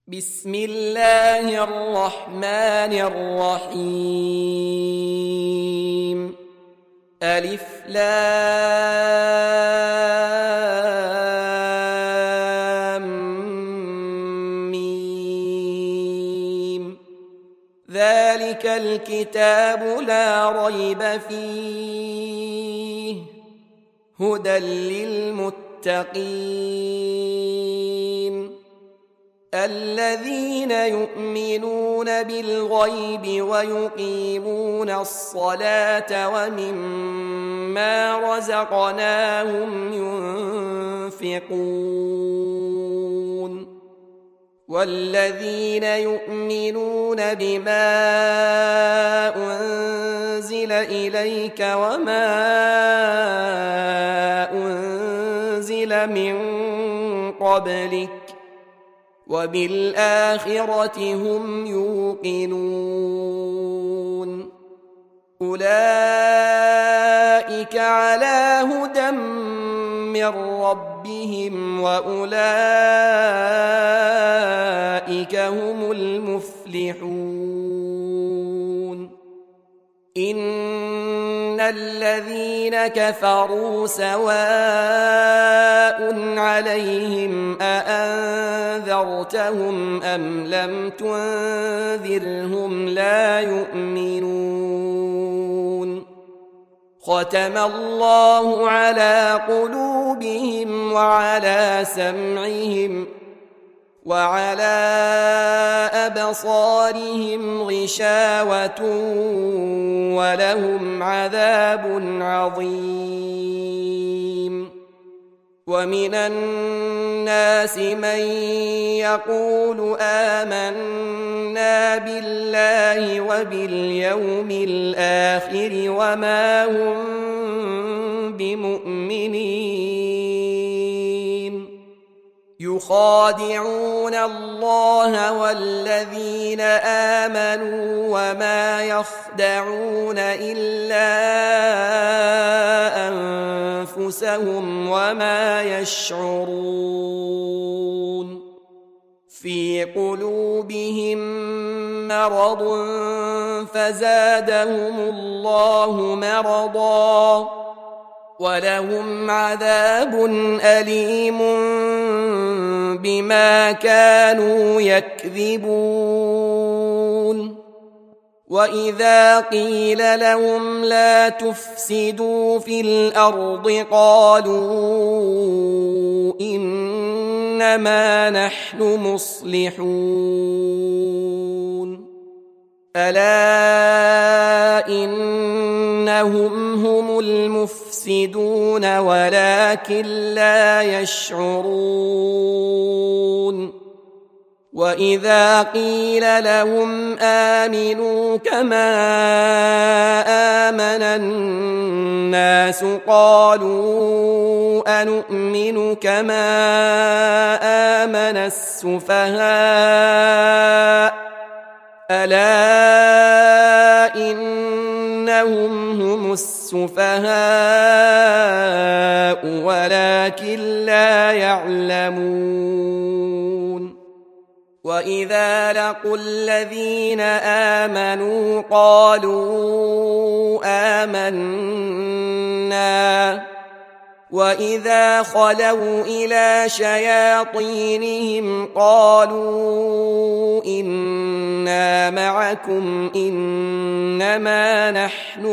بسم الله الرحمن الرحيم. ألف لام ميم. ذلك الكتاب لا ريب فيه هدى للمتقين الذين يؤمنون بالغيب ويقيمون الصلاة ومما رزقناهم ينفقون والذين يؤمنون بما أنزل إليك وما أنزل من قبلك وبالآخرة هم يوقنون أولئك على هدى من ربهم وأولئك هم المفلحون إن الذين كفروا سواء عليهم أأنذرتهم أم لم تنذرهم لا يؤمنون ختم الله على قلوبهم وعلى سمعهم وعلى أبصارهم غشاوة ولهم عذاب عظيم ومن الناس من يقول آمنا بالله وباليوم الآخر وما هم بمؤمنين يخادعون الله والذين آمنوا وما يخدعون إلا أنفسهم وما يشعرون في قلوبهم مرض فزادهم الله مرضا ولهم عذاب أليم بما كانوا يكذبون وإذا قيل لهم لا تفسدوا في الأرض قالوا إنما نحن مصلحون ألا إنهم هم المفسدون ولكن لا يشعرون وإذا قيل لهم آمنوا كما آمن الناس قالوا أنؤمن كما آمن السفهاء ألا إنهم هم السفهاء ولكن لا يعلمون وإذا لقوا الذين آمنوا قالوا آمنا وإذا خلوا إلى شياطينهم قالوا إنا معكم إنما نحن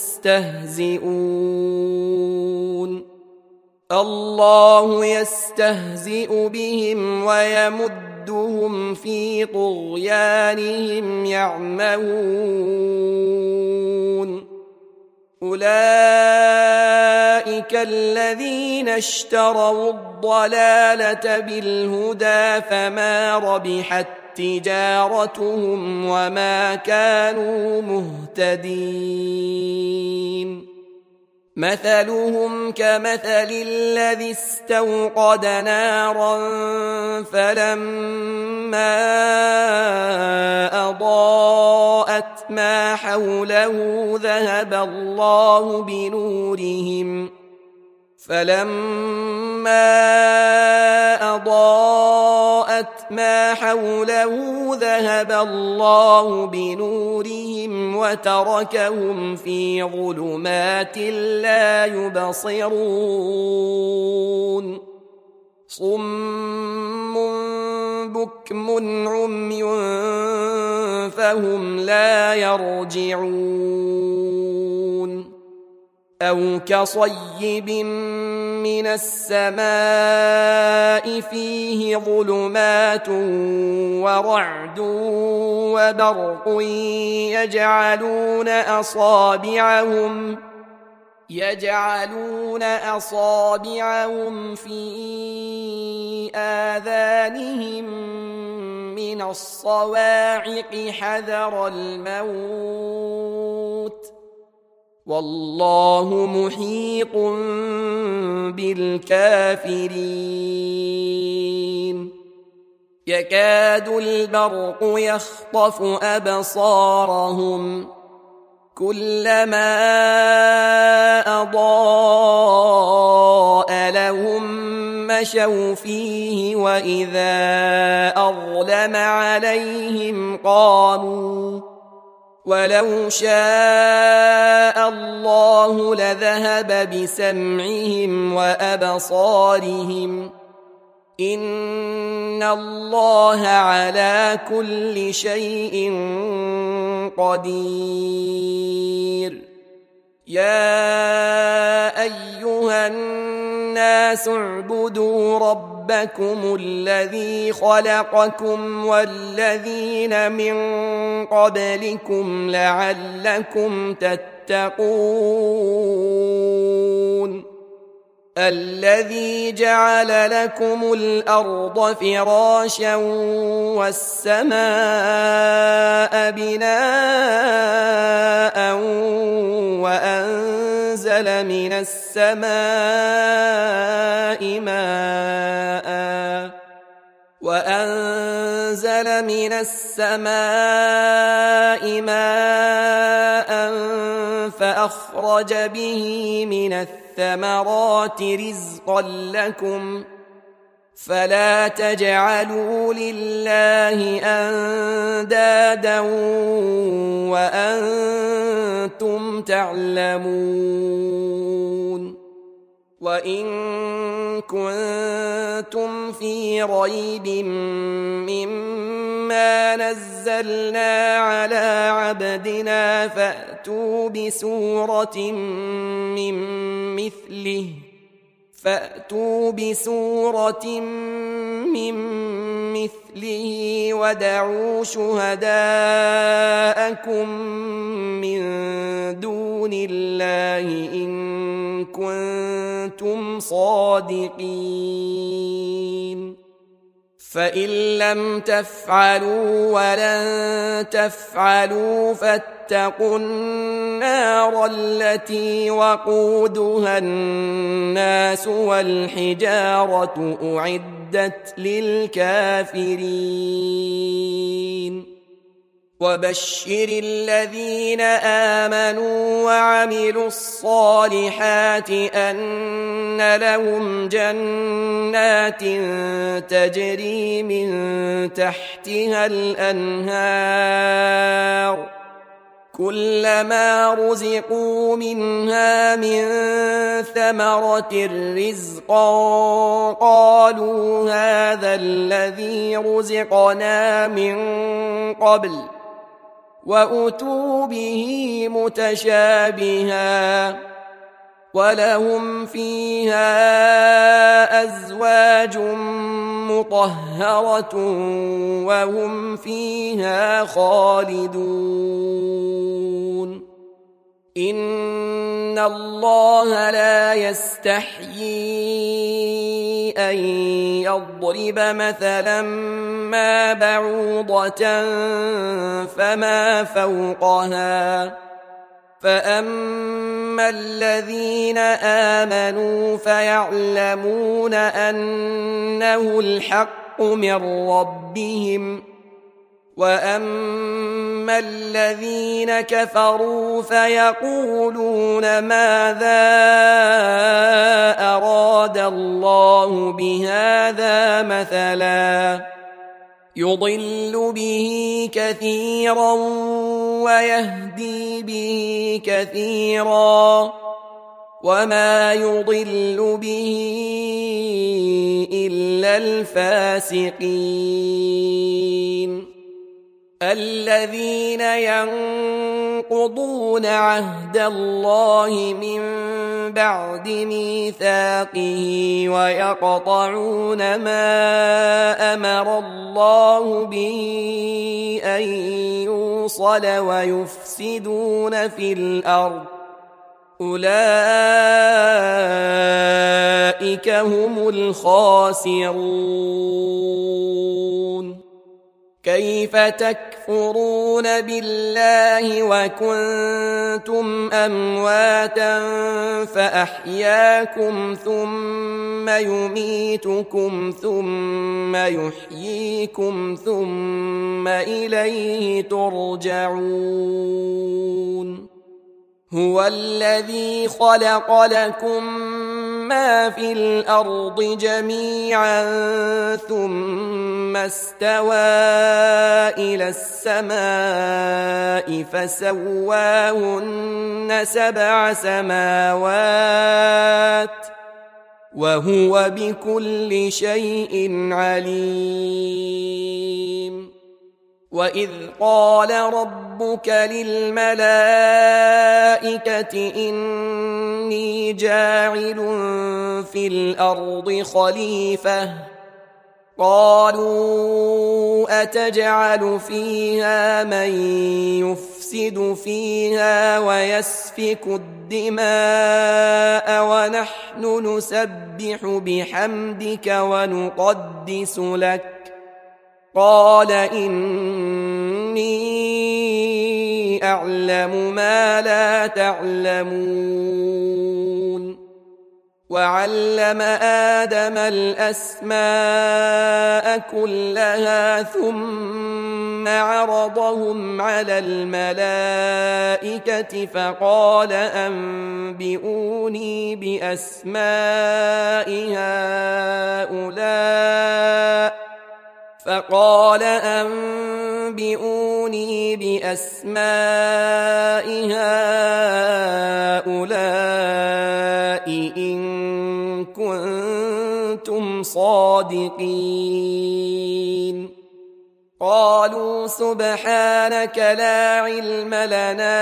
مستهزئون الله يستهزئ بهم ويمدهم في طغيانهم يعمهون أولئك الذين اشتروا الضلالة بالهدى فما ربحت تجارتهم وما كانوا مهتدين مثلهم كمثل الذي استوقد نارا فلما أضاءت ما حوله ذهب الله بنورهم فلما أضاءت ما حوله ذهب الله بنورهم وتركهم في ظلمات لا يبصرون صم بكم عمي فهم لا يرجعون أو كصيب من السماء فيه ظلمات ورعد وبرق يجعلون أصابعهم في آذانهم من الصواعق حذر الموت والله محيط بالكافرين يكاد البرق يخطف أبصارهم كلما أضاء لهم مشوا فيه وإذا أظلم عليهم قاموا ولو شاء الله لذهب بسمعهم وأبصارهم إن الله على كل شيء قدير يا أيها الناس اعبدوا ربكم الذي خلقكم والذين من قبلكم لعلكم تتقون الذي جعل لكم الأرض فراشا والسماء بناء وأنزل من السماء ماء فأخرج به من الثمرات رزقا لكم فلا تجعلوا لله أندادا وأنتم تعلمون وإن كنتم في ريب مما نزلنا على عبدنا فأتوا بسورة من مثله ودعوا شهداءكم من دون الله إن كنتم صادقين فإن لم تفعلوا ولن تفعلوا فاتقوا النار التي وقودها الناس والحجارة أعدت للكافرين وبشر الذين آمنوا وعملوا الصالحات أن لهم جنات تجري من تحتها الأنهار كلما رزقوا منها من ثمرة رزقا قالوا هذا الذي رزقنا من قبل وأتوا به متشابها ولهم فيها أزواج مطهرة وهم فيها خالدون إن الله لا يستحيي أن يضرب مثلا ما بعوضة فما فوقها فأما الذين آمنوا فيعلمون أنه الحق من ربهم وأما الذين كفروا فيقولون ماذا أراد الله بهذا مثلا يضل به كثيرا ويهدي به كثيرا وما يضل به إلا الفاسقين الذين ينقضون عهد الله من بعد ميثاقه ويقطعون ما أمر الله به أن يوصل ويفسدون في الأرض أولئك هم الخاسرون كيف تكفرون بالله وكنتم أمواتا فأحياكم ثم يميتكم ثم يحييكم ثم إليه ترجعون هو الذي خلق لكم ما في الأرض جميعا ثم استوى إلى السماء فسواهن 7 سماوات وهو بكل شيء عليم وإذ قال ربك للملائكة إني جاعل في الأرض خليفة قالوا أتجعل فيها من يفسد فيها ويسفك الدماء ونحن نسبح بحمدك ونقدس لك قال إني أعلم ما لا تعلمون وعلم آدم الأسماء كلها ثم عرضهم على الملائكة فقال أنبئوني بأسماء هؤلاء إن كنتم صادقين قالوا سبحانك لا علم لنا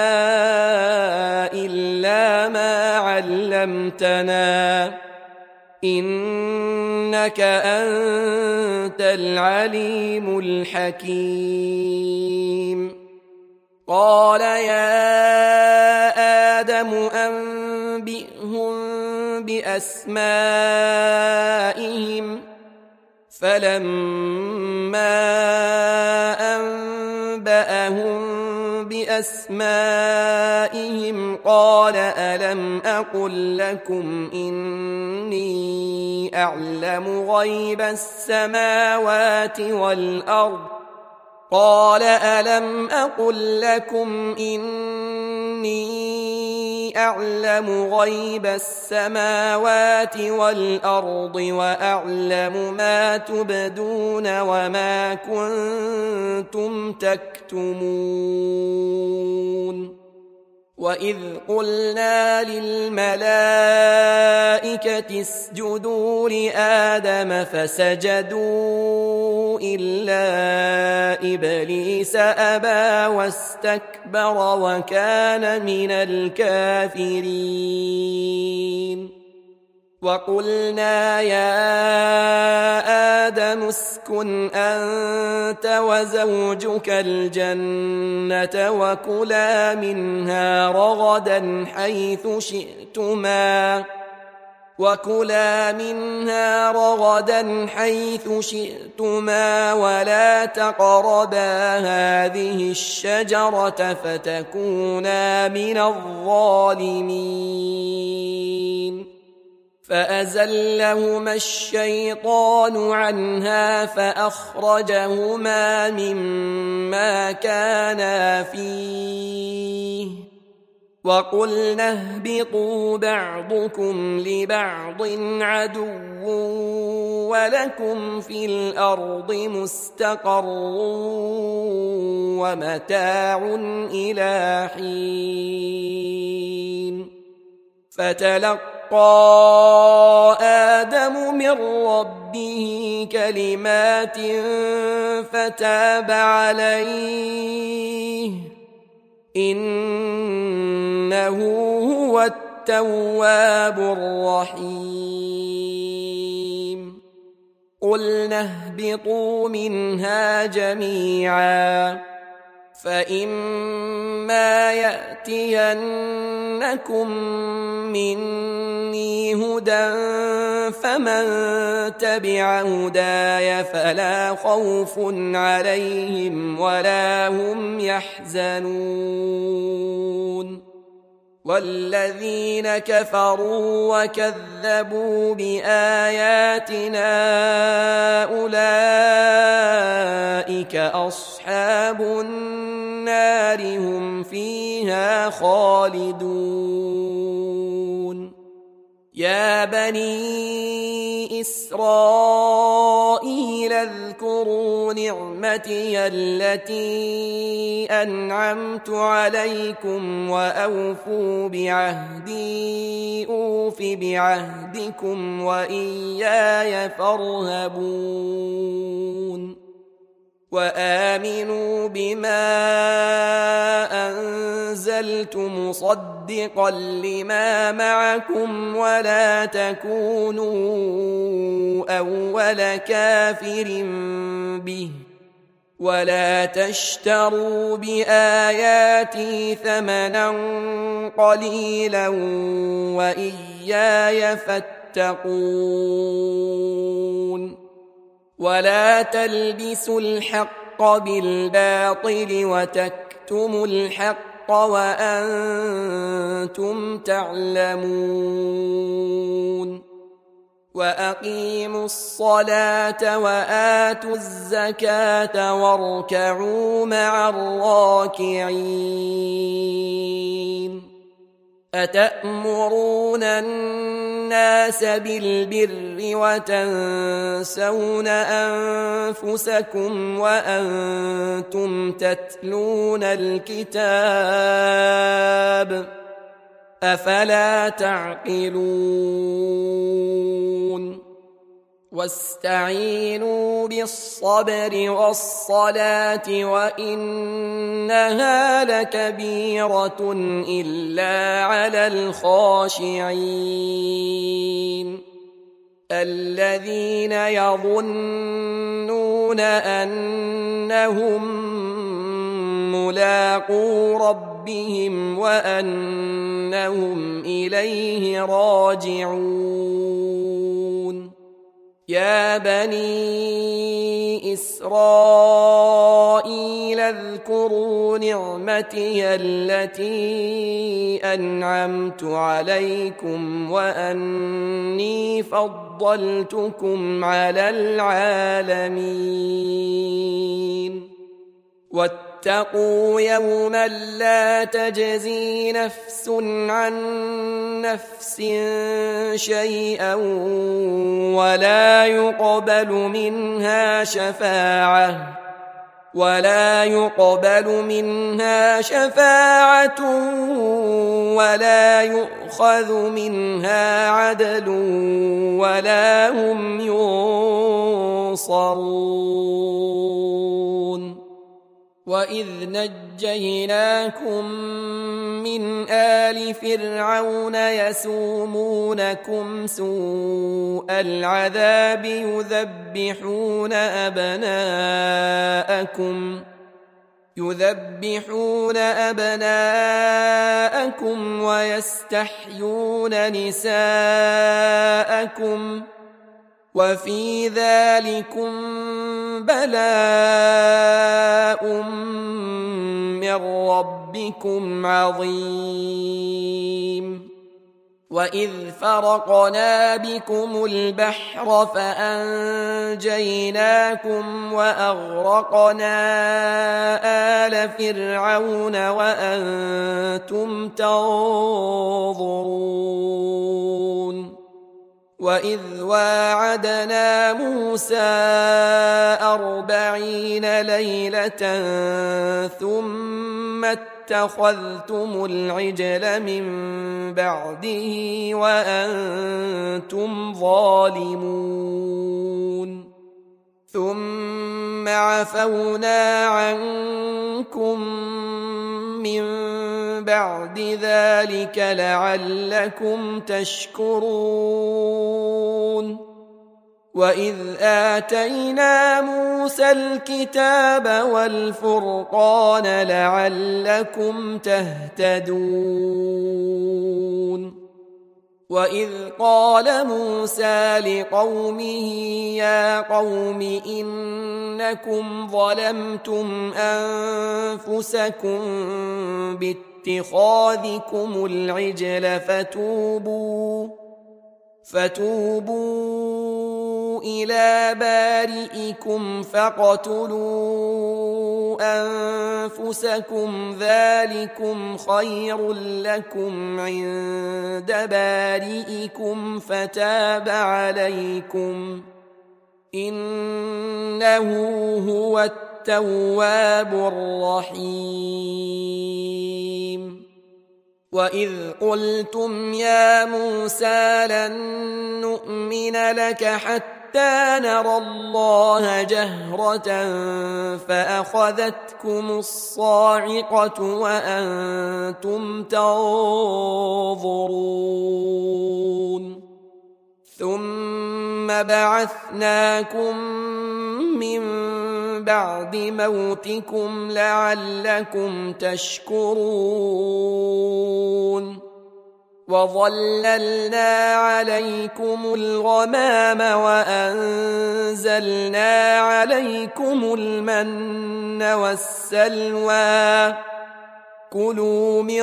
إلا ما علمتنا إنك أنت العليم الحكيم قال يا آدم أنبئهم بأسمائهم فلما أنبأهم بأسمائهم قال ألم أقل لكم إني أعلم غيب السماوات والأرض قال ألم أقل لكم إني أعلم غيب السماوات والأرض وأعلم ما تبدون وما كنتم تكتمون وإذ قلنا للملائكة اسجدوا لآدم فسجدوا إلا إبليس أبى واستكبر وكان من الكافرين وقلنا يا آدم اسكن أنت وزوجك الجنة وكلا منها رغدا حيث شئتما ولا تقربا هذه الشجرة فتكونا من الظالمين فأزلهما الشيطان عنها فأخرجهما مما كانا فيه وقلنا اهبطوا بعضكم لبعض عدو ولكم في الأرض مستقر ومتاع إلى حين فتلقى آدم من ربه كلمات فتاب عليه إنه هو التواب الرحيم قلنا اهبطوا منها جميعا فإما يأتينكم مني هدى فمن تبع هداي فلا خوف عليهم ولا هم يحزنون والذين كفروا وكذبوا بآياتنا أولئك أصحاب النار هم فيها خالدون يا بني إسرائيل اذكروا نعمتي التي أنعمت عليكم وأوفوا بعهدي أوف بعهدكم وإياي فارهبون وآمنوا بما أنزلت مصدقا لما معكم ولا تكونوا أول كافر به ولا تشتروا بآياتي ثمنا قليلا وإياي فاتقون ولا تلبسوا الحق بالباطل وتكتموا الحق وأنتم تعلمون وأقيموا الصلاة وآتوا الزكاة واركعوا مع الراكعين أتأمرون الناس بالبر وتنسون أنفسكم وأنتم تتلون الكتاب أفلا تعقلون واستعينوا بالصبر والصلاة وإنها لكبيرة إلا على الخاشعين الذين يظنون أنهم ملاقو ربهم وأنهم إليه راجعون يا بني إسرائيل اذكروا نعمتي التي أنعمت عليكم وأني فضلتكم على العالمين واتقوا يوما لا تجزي نفس عن نفس شيئا ولا يقبل منها شفاعة ولا يؤخذ منها عدل ولا هم ينصرون وإذ نجيناكم من آل فرعون يسومونكم سوء العذاب يذبحون أبناءكم ويستحيون نساءكم وفي ذلكم بلاء من ربكم عظيم وإذ فرقنا بكم البحر فأنجيناكم وأغرقنا آل فرعون وأنتم تنظرون وإذ واعدنا موسى 40 ليلة ثم اتخذتم العجل من بعده وأنتم ظالمون ثم عفونا عنكم من بعد ذلك لعلكم تشكرون وإذ آتينا موسى الكتاب والفرقان لعلكم تهتدون وإذ قال موسى لقومه يا قوم إنكم ظلمتم أنفسكم باتخاذكم العجل فتوبوا إلى بارئكم فاقتلوا أنفسكم ذلكم خير لكم عند بارئكم فتاب عليكم إنه هو التواب الرحيم وإذ قلتم يا موسى لن نؤمن لك حتى نرى الله جهرة فأخذتكم الصاعقة وأنتم تنظرون ثم بعثناكم من بعد موتكم لعلكم تشكرون وظللنا عليكم الغمام وأنزلنا عليكم المن والسلوى كلوا من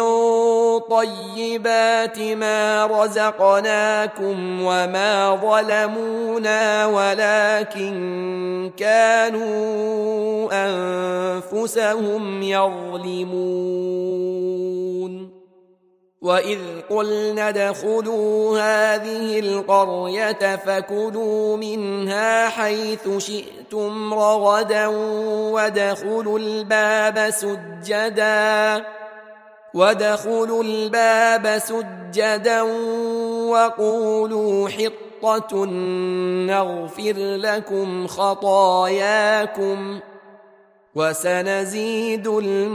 طيبات ما رزقناكم وما ظلمونا ولكن كانوا أنفسهم يظلمون وإذ قلنا ادخلوا هذه القرية فكلوا منها حيث شئتم رغدا وادخلوا الباب سجدا وقولوا حطة نغفر لكم خطاياكم وسنزيد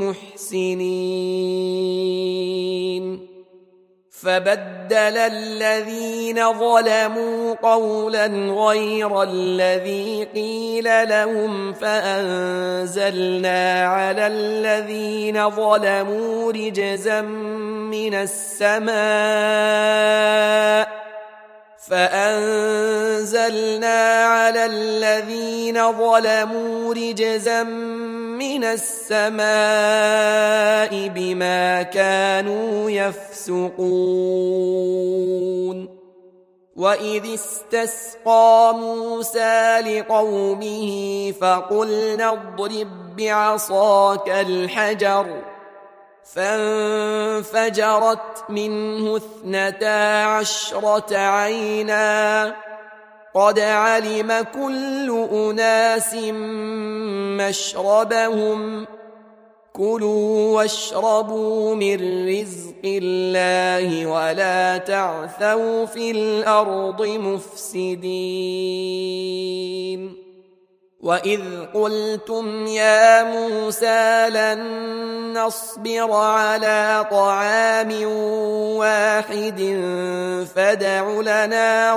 المحسنين فبدل الذين ظلموا قولا غير الذي قيل لهم فأنزلنا على الذين ظلموا رجزا من السماء بما كانوا يفسقون وإذ استسقى موسى لقومه فقلنا اضرب بعصاك الحجر فانفجرت منه 12 عينا قد علم كل أناس مشربهم كلوا واشربوا من رزق الله ولا تعثوا في الأرض مفسدين وإذ قلتم يا موسى لن نصبر على طعام واحد فادع لنا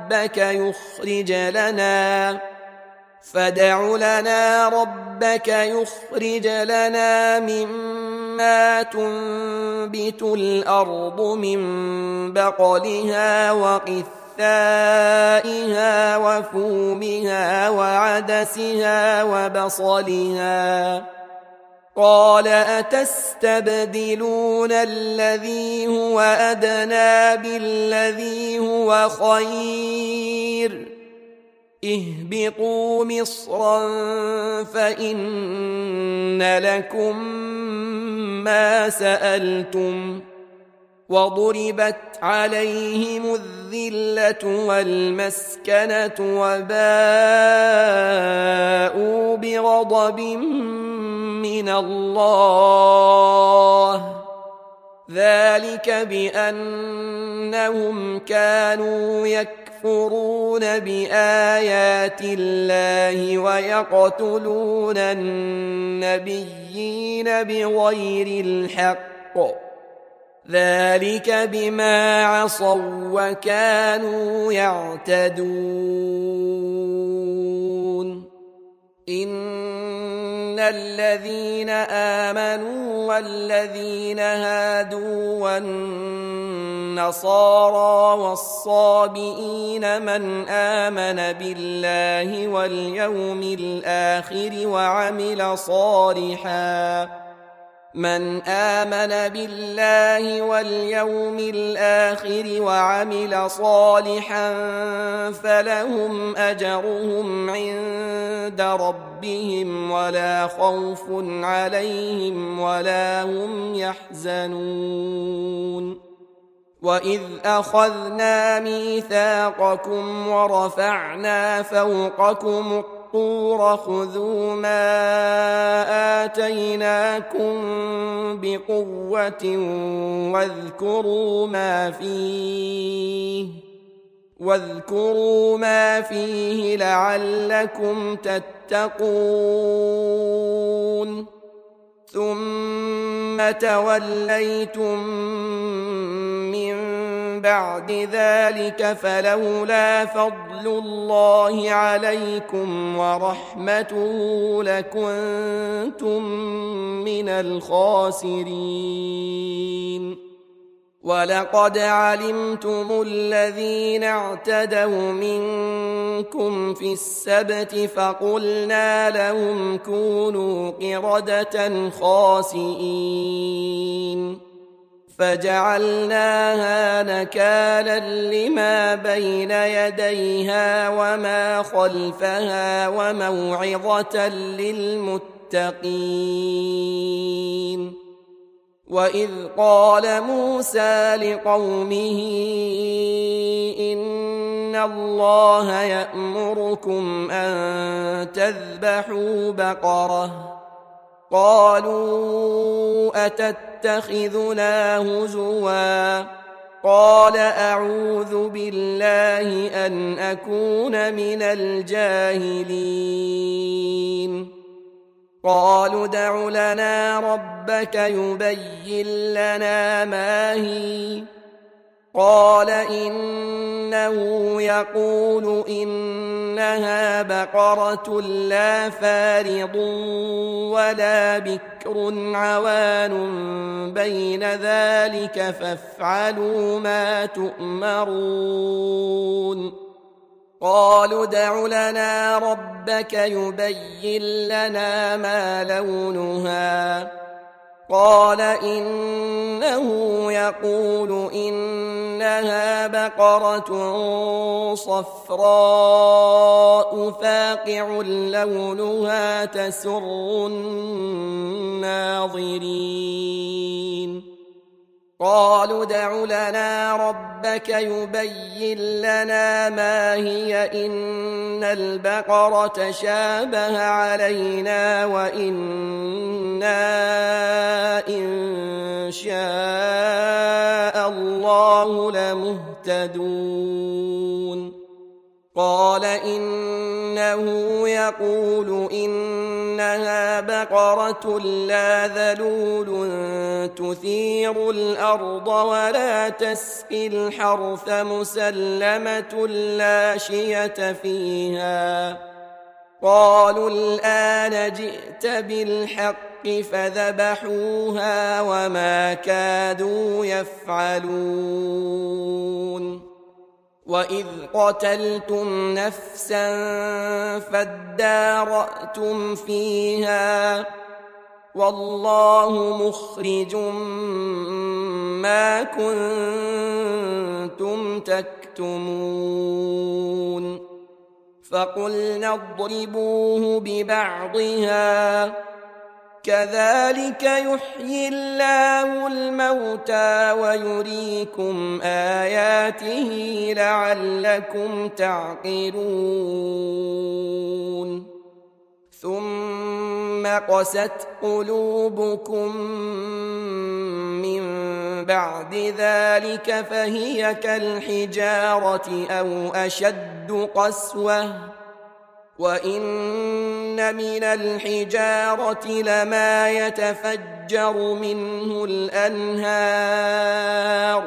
ربك يخرج لنا مما تنبت الأرض من بقلها وقثائها وفومها وعدسها وبصلها قال أتستبدلون الذي هو أدنى بالذي هو خير اهبطوا مصرا فإن لكم ما سألتم وضربت عليهم الذلة والمسكنة وباءوا بغضب من الله ذلك بأنهم كانوا يكفرون بآيات الله ويقتلون النبيين بغير الحق ذلك بما عصوا وكانوا يعتدون إن الذين آمنوا والذين هادوا والنصارى والصابئين من آمن بالله واليوم الآخر وعمل صالحا فلهم أجرهم عند ربهم ولا خوف عليهم ولا هم يحزنون وإذ أخذنا ميثاقكم ورفعنا فوقكم الطور خذوا ما آتيناكم بقوة واذكروا ما فيه لعلكم تتقون ثم توليتم من بعد ذلك فلولا فضل الله عليكم ورحمته لكنتم من الخاسرين ولقد علمتم الذين اعتدوا منكم في السبت فقلنا لهم كونوا قردة خاسئين فجعلناها نكالا لما بين يديها وما خلفها وموعظة للمتقين وإذ قال موسى لقومه إن الله يأمركم أن تذبحوا بقرة قالوا أتتخذنا هزوا قال أعوذ بالله أن أكون من الجاهلين قالوا ادع لنا ربك يبين لنا ما هي قال إنه يقول إنها بقرة لا فارض ولا بكر عوان بين ذلك فافعلوا ما تؤمرون قالوا ادع لنا ربك يبين لنا ما لونها قال إنه يقول إنها بقرة صفراء فاقع لونها تسر الناظرين قالوا ادع لنا ربك يبين لنا ما هي إن البقرة شابه علينا وإنا إن شاء الله لمهتدون قال إنه يقول إنها بقرة لا ذلول تثير الأرض ولا تسقي الحرث مسلمة لا شية فيها قالوا الآن جئت بالحق فذبحوها وما كادوا يفعلون وإذ قتلتم نفسا فادارأتم فيها والله مخرج ما كنتم تكتمون فقلنا اضربوه ببعضها كذلك يحيي الله الموتى ويريكم آياته لعلكم تعقلون ثم قست قلوبكم من بعد ذلك فهي كالحجارة أو أشد قسوة وإن من الحجارة لما يتفجر منه الأنهار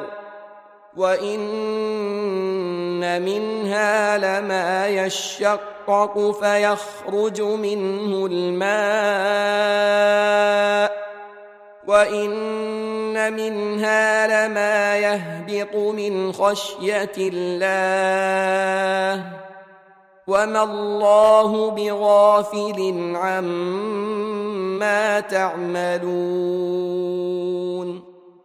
وإن منها لما يشقق فيخرج منه الماء وإن منها لما يهبط من خشية الله وما الله بغافل عما تعملون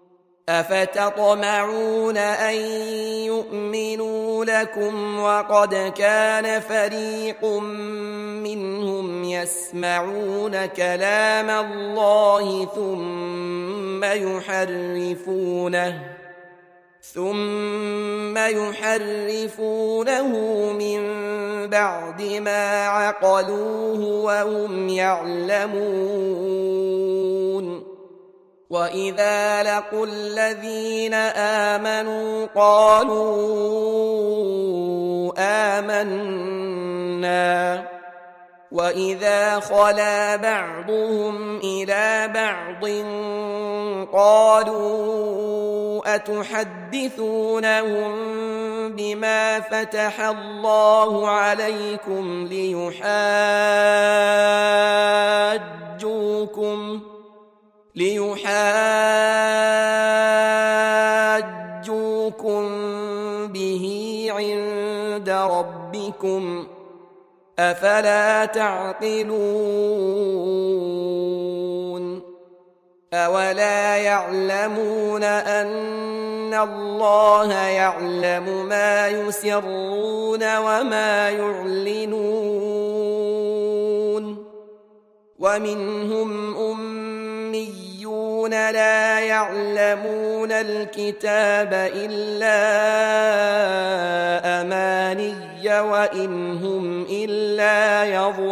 أفتطمعون أن يؤمنوا لكم وقد كان فريق منهم يسمعون كلام الله ثم يحرفونه من بعد ما عقلوه وهم يعلمون وإذا لقوا الذين آمنوا قالوا آمنا وإذا خلا بعضهم إلى بعض قالوا أتحدثونهم بما فتح الله عليكم ليحاجوكم به عند ربكم أفلا تعقلون أولا يعلمون أن الله يعلم ما يسرون وما يعلنون ومنهم أميون لا يعلمون الكتاب إلا أماني وإن هم إلا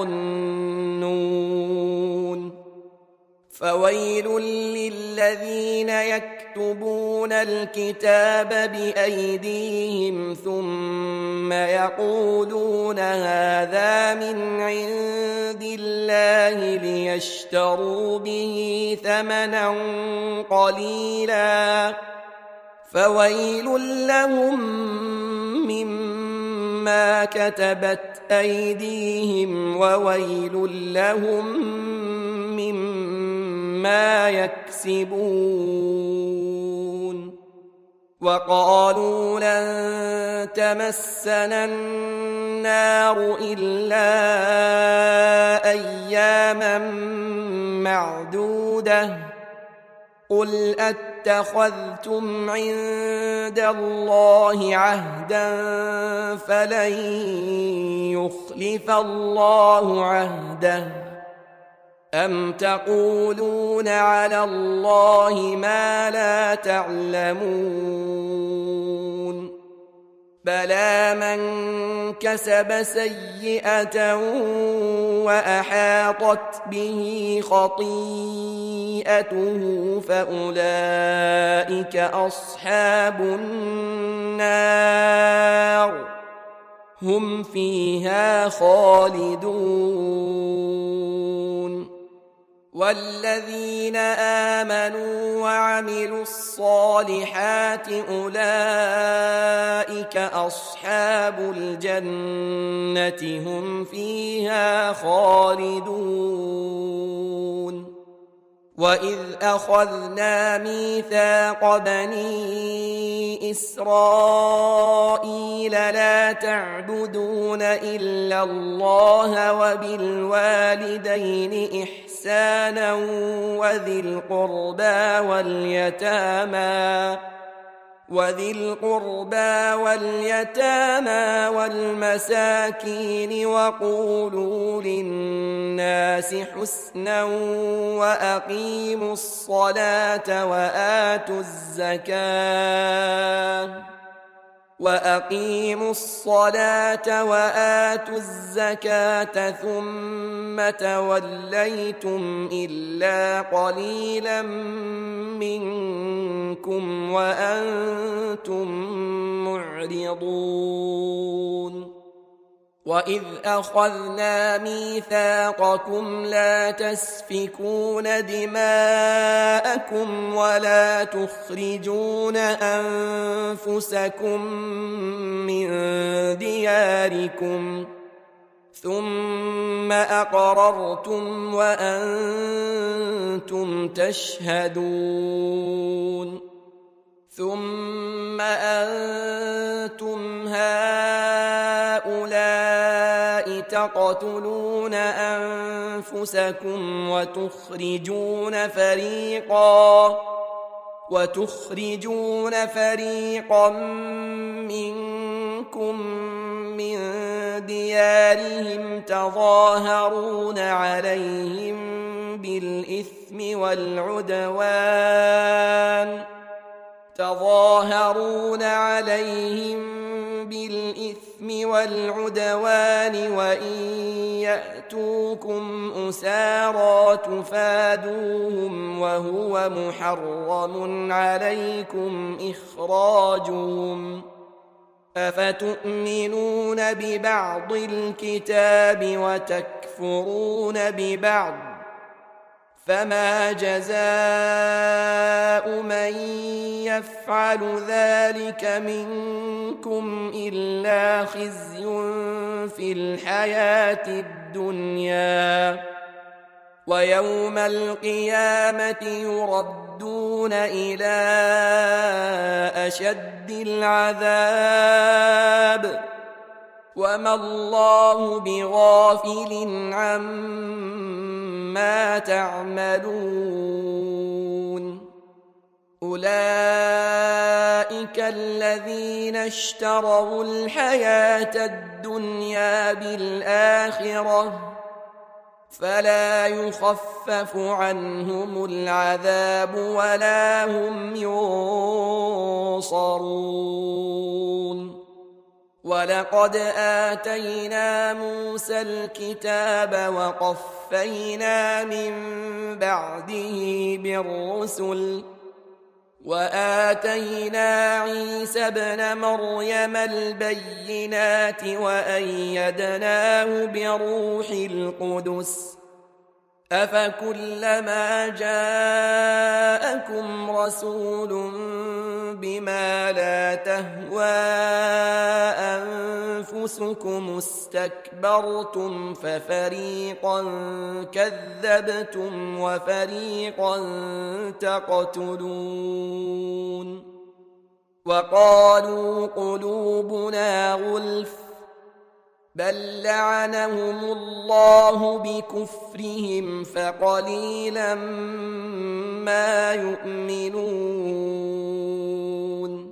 يظنون فويل للذين يكتبون الكتاب بأيديهم ثم يقولون هذا من عند الله ليشتروا به ثمنا قليلا فويل لهم مما كتبت أيديهم وويل لهم مما يكسبون وقالوا لن تمسنا النار إلا أياما معدودة قل أتخذتم عند الله عهدا فلن يخلف الله عهده أم تقولون على الله ما لا تعلمون بلى من كسب سيئة وأحاطت به خطيئته فأولئك أصحاب النار هم فيها خالدون والذين آمنوا وعملوا الصالحات أولئك أصحاب الجنة هم فيها خالدون وإذ أخذنا ميثاق بني إسرائيل لا تعبدون إلا الله وبالوالدين إحسانا إحسانا وذي القربى واليتامى والمساكين وقولوا للناس حسنا وأقيموا الصلاة وآتوا الزكاة ثم توليتم إلا قليلا منكم وأنتم معرضون وإذ أخذنا ميثاقكم لا تسفكون دماءكم ولا تخرجون أنفسكم من دياركم ثم أقررتم وأنتم تشهدون ثم أنتم هؤلاء تقتلون أنفسكم وتخرجون فريقا منكم من ديارهم تظاهرون عليهم بالإثم والعدوان وإن يأتوكم أسارى تفادوهم وهو محرم عليكم إخراجهم أفتؤمنون ببعض الكتاب وتكفرون ببعض فما جزاء من يفعل ذلك منكم إلا خزي في الحياة الدنيا ويوم القيامة يردون إلى أشد العذاب وما الله بغافل عما تعملون أولئك الذين اشتروا الحياة الدنيا بالآخرة فلا يخفف عنهم العذاب ولا هم ينصرون ولقد آتينا موسى الكتاب وقفينا من بعده بالرسل وآتينا عيسى ابن مريم البينات وأيدناه بروح القدس أفكلما جاءكم رسول بما لا تهوى أنفسكم استكبرتم ففريقا كذبتم وفريقا تقتلون وقالوا قلوبنا غلف بل لعنهم الله بكفرهم فقليلا ما يؤمنون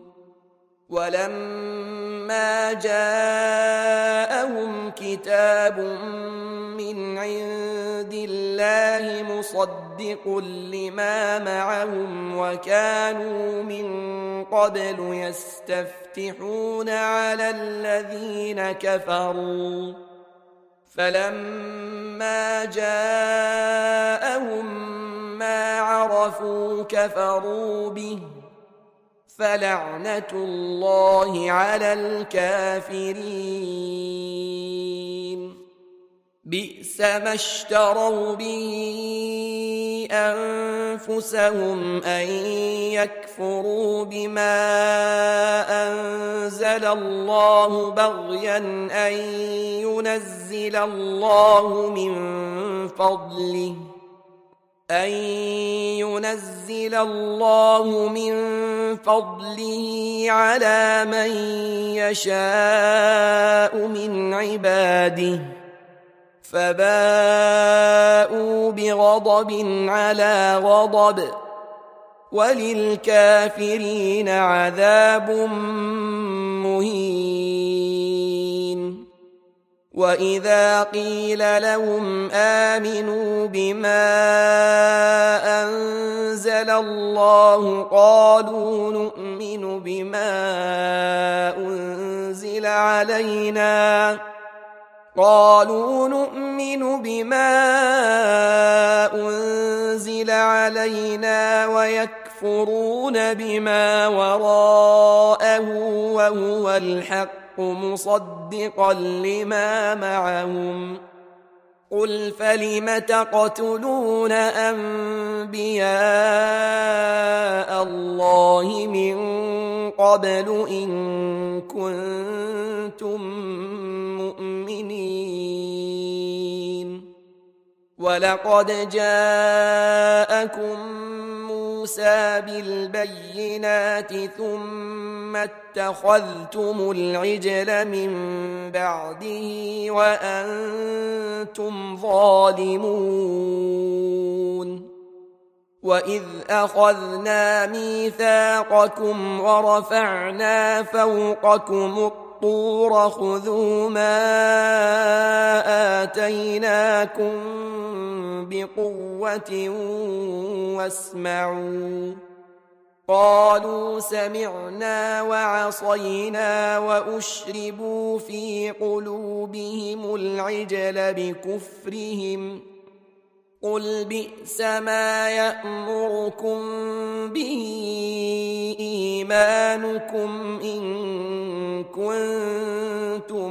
ولما جاءهم كتاب من عند الله مصدق لما معهم وكانوا من قبل يستفتحون على الذين كفروا فلما جاءهم ما عرفوا كفروا به فلعنة الله على الكافرين بئس ما اشتروا به أنفسهم أن يكفروا بما أنزل الله بغيا أن ينزل الله من فضله على من يشاء من عباده فباءوا بغضب على غضب وللكافرين عذاب مهين. وإذا قيل لهم آمنوا بما أنزل الله قالوا نؤمن بما أنزل علينا ويكفرون بما وراءه وهو الحق مصدقا لما معهم. قل فلم تقتلون أنبياء الله من قبل إن كنتم مؤمنين؟ ولقد جاءكم موسى بالبينات ثم اتخذتم العجل من بعده وأنتم ظالمون. وإذ أخذنا ميثاقكم ورفعنا فوقكم الطور خذوا ما آتيناكم بقوة واسمعوا. قالوا سمعنا وعصينا وأشربوا في قلوبهم العجل بكفرهم. قل بئس ما يأمركم به إيمانكم إن كنتم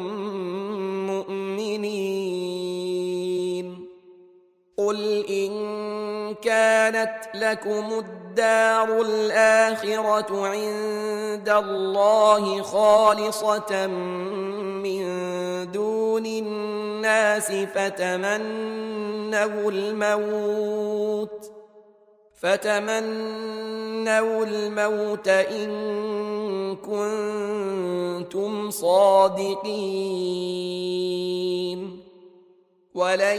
مؤمنين. قل إن كانت لكم الدار الآخرة عند الله خالصة من دون الناس فتمنوا الموت إن كنتم صادقين. ولن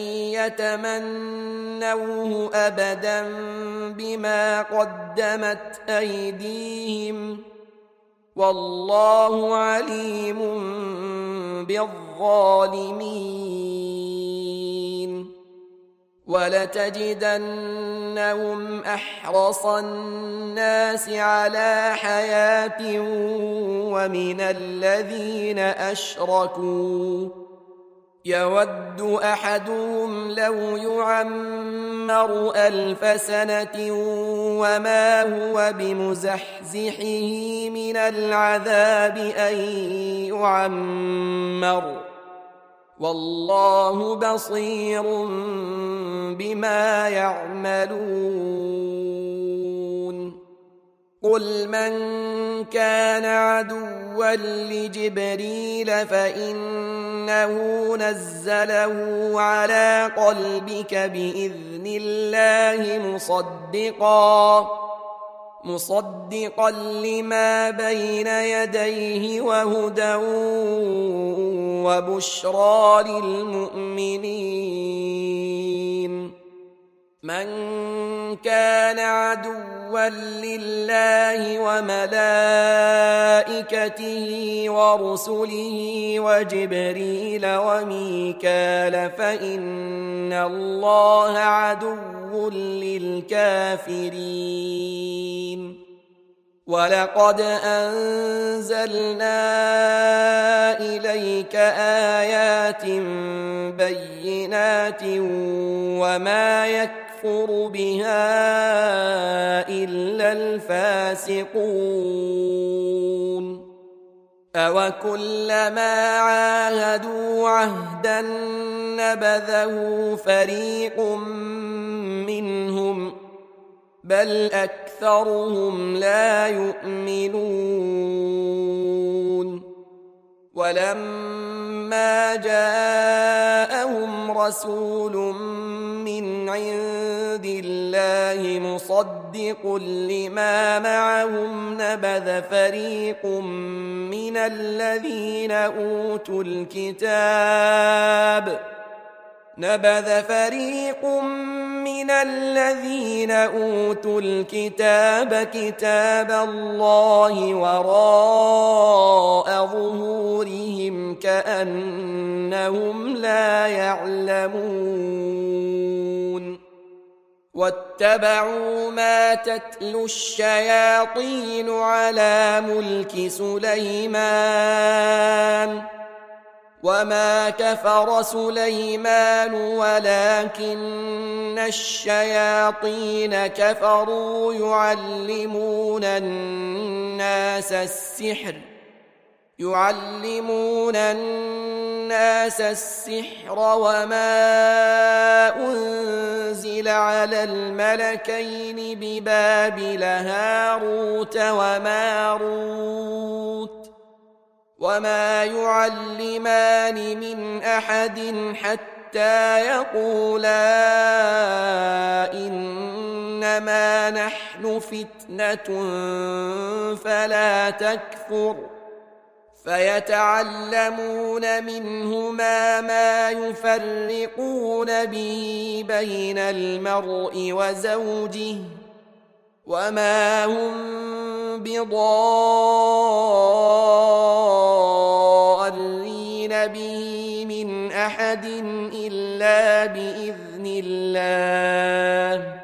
يتمنوه أبدا بما قدمت أيديهم والله عليم بالظالمين. ولتجدنهم أحرص الناس على حياة ومن الذين أشركوا يود أحدهم لو يعمر 1000 سنة وما هو بمزحزحه من العذاب أن يعمر والله بصير بما يعملون. قل من كان عدوا لجبريل فإنه نزله على قلبك بإذن الله مصدقا لما بين يديه وهدى وبشرى للمؤمنين. من كان عدوا لله وملائكته ورسله وجبريل وميكال فإن الله عدو للكافرين. ولقد أنزلنا إليك آيات بينات وما يكفر بها إلا الفاسقون. أوكلما عاهدوا عهدا نبذه فريق منهم بل أكثرهم لا يؤمنون. ولما جاءهم رسول من عند الله مصدق لما معهم نبذ فريق من الذين أوتوا الكتاب نبذ فريق من الذين أوتوا الكتاب كتاب الله وراء ظهورهم كأنهم لا يعلمون واتبعوا ما تتلو الشياطين على ملك سليمان وما كفر سليمان ولكن الشياطين كفروا يعلمون الناس السحر وما أنزل على الملكين ببابل هاروت وماروت وما يعلمان من أحد حتى يقولا إنما نحن فتنة فلا تكفر فيتعلمون منهما ما يفرقون به بين المرء وزوجه وما هم بضارين به من أحد إلا بإذن الله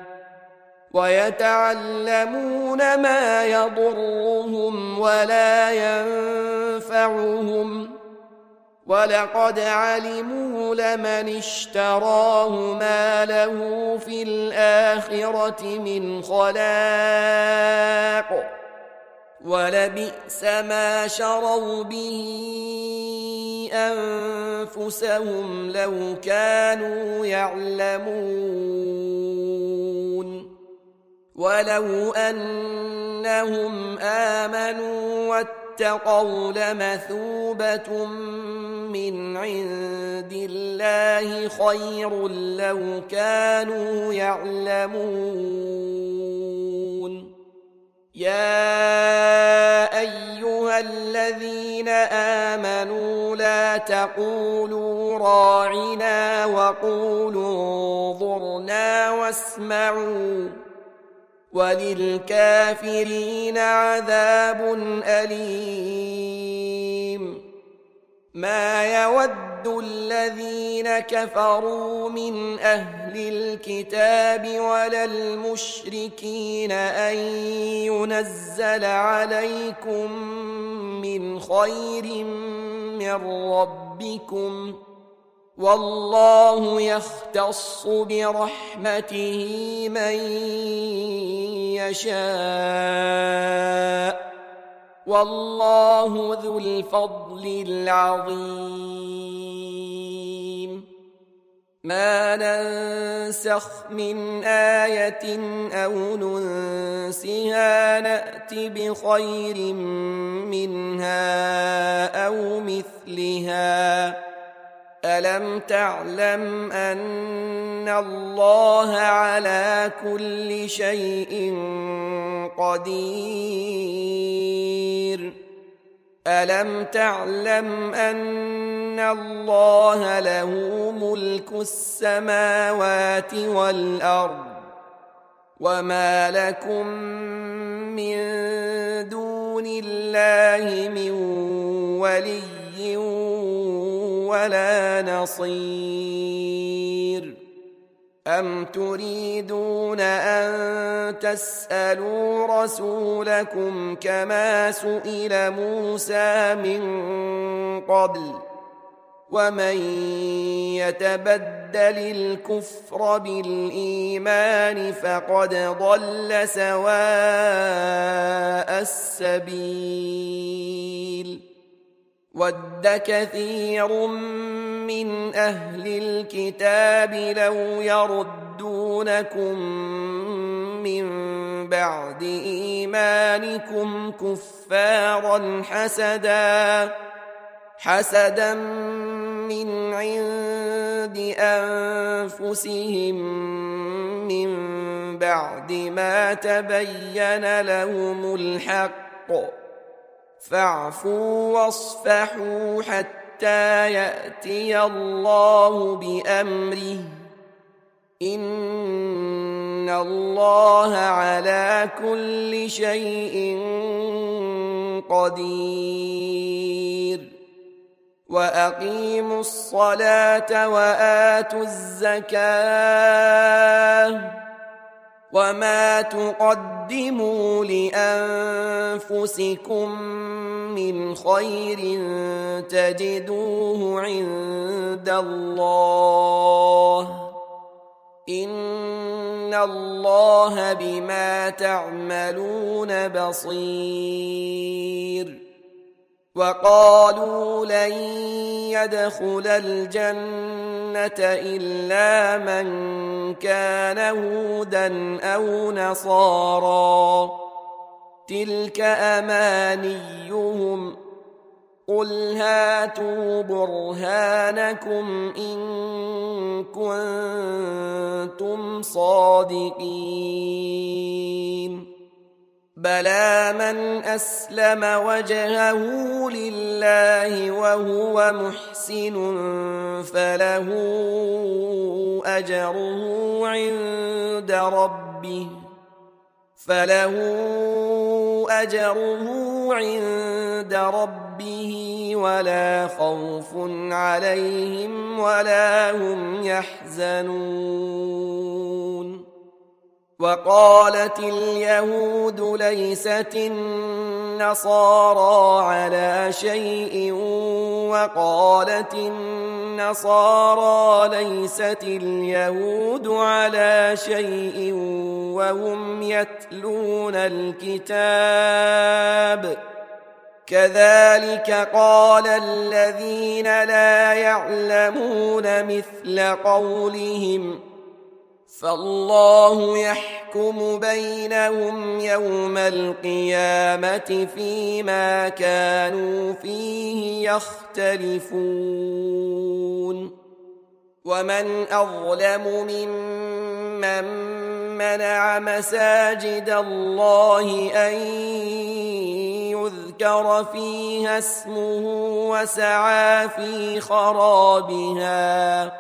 ويتعلمون ما يضرهم ولا ينفعهم ولقد علموا لمن اشتراه ما له في الآخرة من خلاق ولبئس ما شروا به أنفسهم لو كانوا يعلمون ولو أنهم آمنوا واتقوا لمثوبة من عند الله خير لو كانوا يعلمون يا أيها الذين آمنوا لا تقولوا راعنا وقولوا انظرنا واسمعوا وللكافرين عذاب أليم ما يود الذين كفروا من أهل الكتاب ولا المشركين أن ينزل عليكم من خير من ربكم والله يختص برحمته من يشاء والله ذو الفضل العظيم ما ننسخ من آية أو ننسها نأت بخير منها أو مثلها ألم تعلم أن الله على كل شيء قدير ألم تعلم أن الله له ملك السماوات والأرض وما لكم من دون الله من ولي ولا نصير أم تريدون أن تسألوا رسولكم كما سئل موسى من قبل ومن يتبدل الكفر بالإيمان فقد ضل سواء السبيل ود كثير من أهل الكتاب لو يردونكم من بعد إيمانكم كفارا حسدا من عند أنفسهم من بعد ما تبين لهم الحق فاعفوا واصفحوا حتى حتى يأتي الله بأمره إن الله على كل شيء قدير وأقيموا الصلاة وآتوا الزكاة وما تقدموا لأنفسكم من خير تجدوه عند الله إن الله بما تعملون بصير وقالوا لن يدخل الجنة إلا من كان هودا أو نصارى تلك أمانيهم قل هاتوا برهانكم إن كنتم صادقين بلى من أسلم وجهه لله وهو محسن فله أجره عند ربه ولا خوف عليهم ولا هم يحزنون وقالت اليهود ليست النصارى على شيء وقالت النصارى ليست اليهود على شيء وهم يتلون الكتاب كذلك قال الذين لا يعلمون مثل قولهم فالله يحكم بينهم يوم القيامة فيما كانوا فيه يختلفون ومن أظلم ممن منع مساجد الله أن يذكر فيها اسمه وسعى في خرابها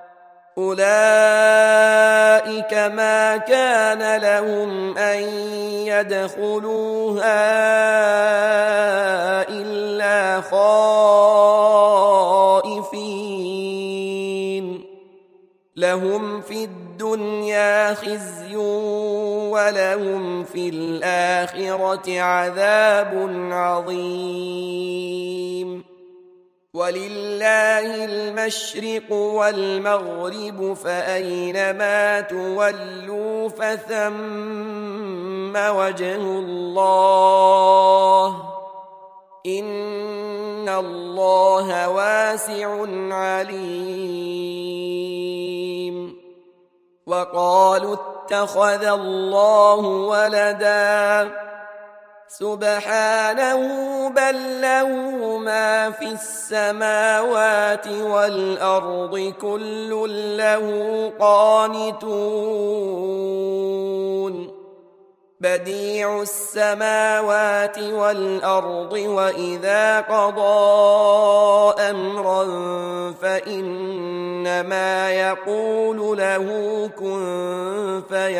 أولئك ما كان لهم أن يدخلوها إلا خائفين لهم في الدنيا خزي ولهم في الآخرة عذاب عظيم ولله المشرق والمغرب فأينما تولوا فثم وجه الله إن الله واسع عليم وقالوا اتخذ الله ولدا سبحانه بل له ما في السماوات والأرض كل له قانتون بديع السماوات والأرض وإذا قضى أمرا فإنما يقول له كن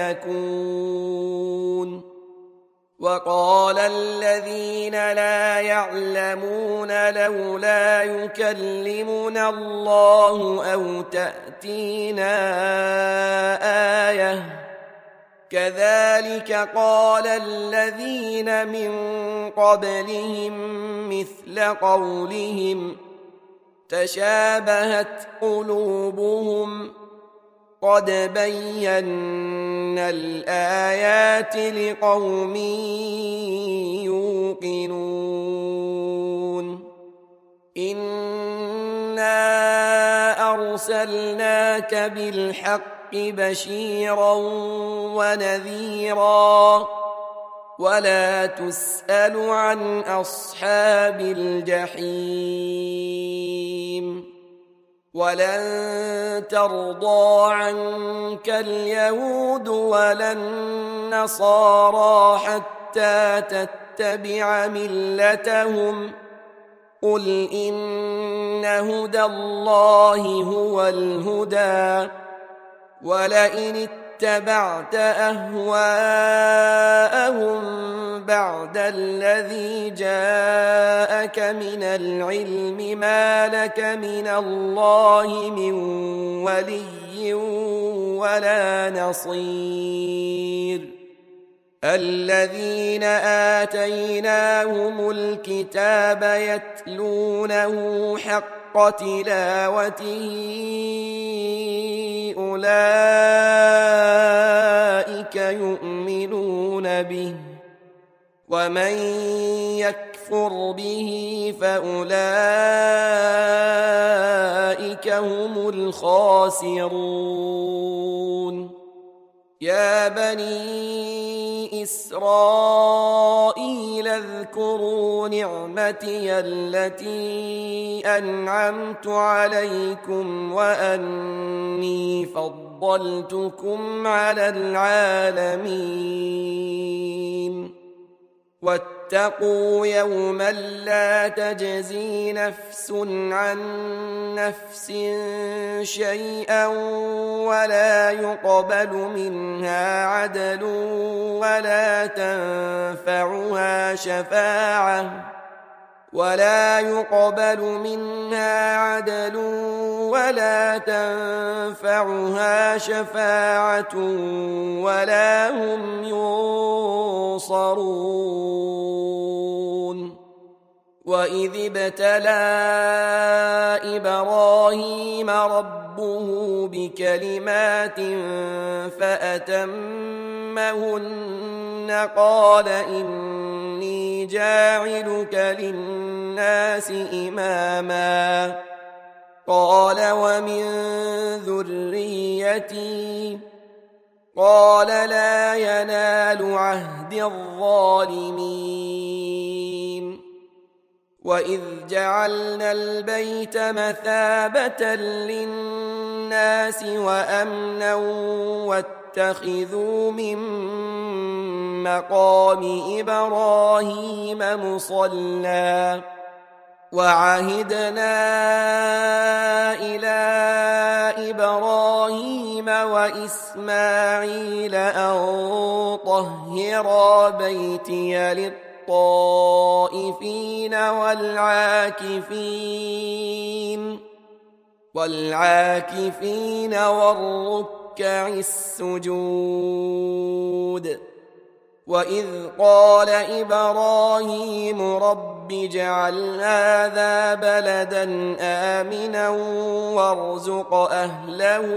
فيكون وقال الذين لا يعلمون لولا يكلمنا الله أو تأتينا آية كذلك قال الذين من قبلهم مثل قولهم تشابهت قلوبهم قد بينا الآيات لقوم يوقنون إنا أرسلناك بالحق بشيرا ونذيرا ولا تسأل عن أصحاب الجحيم ولن ترضى عنك اليهود ولا النصارى حتى تتبع ملتهم قل إن هدى الله هو الهدى ولئن اتبعت أهواءهم بعد الذي جاءك من العلم ما لك من الله من ولي ولا نصير الذين آتيناهم الكتاب يتلونه حق تلاوته أولئك يؤمنون به ومن يكفر به فأولئك هم الخاسرون يا بني إسرائيل اذكروا نعمتي التي أنعمت عليكم وأني فضلتكم على العالمين واتقوا يوما لا تجزي نفس عن نفس شيئا ولا يقبل منها عدل ولا تنفعها شفاعة ولا هم ينصرون وإذ ابتلى إبراهيم ربه بكلمات فأتمهن قال إني جاعلك للناس إماما قال ومن ذريتي قال لا ينال عهد الظالمين وإذ جعلنا البيت مثابة للناس وأمنا واتخذوا من مقام إبراهيم مصلى وعهدنا إلى إبراهيم وإسماعيل أن طهرا بيتي للطائفين والعاكفين والركع السجود وإذ قال إبراهيم رب اجعل هذا بلدا آمنا وارزق أهله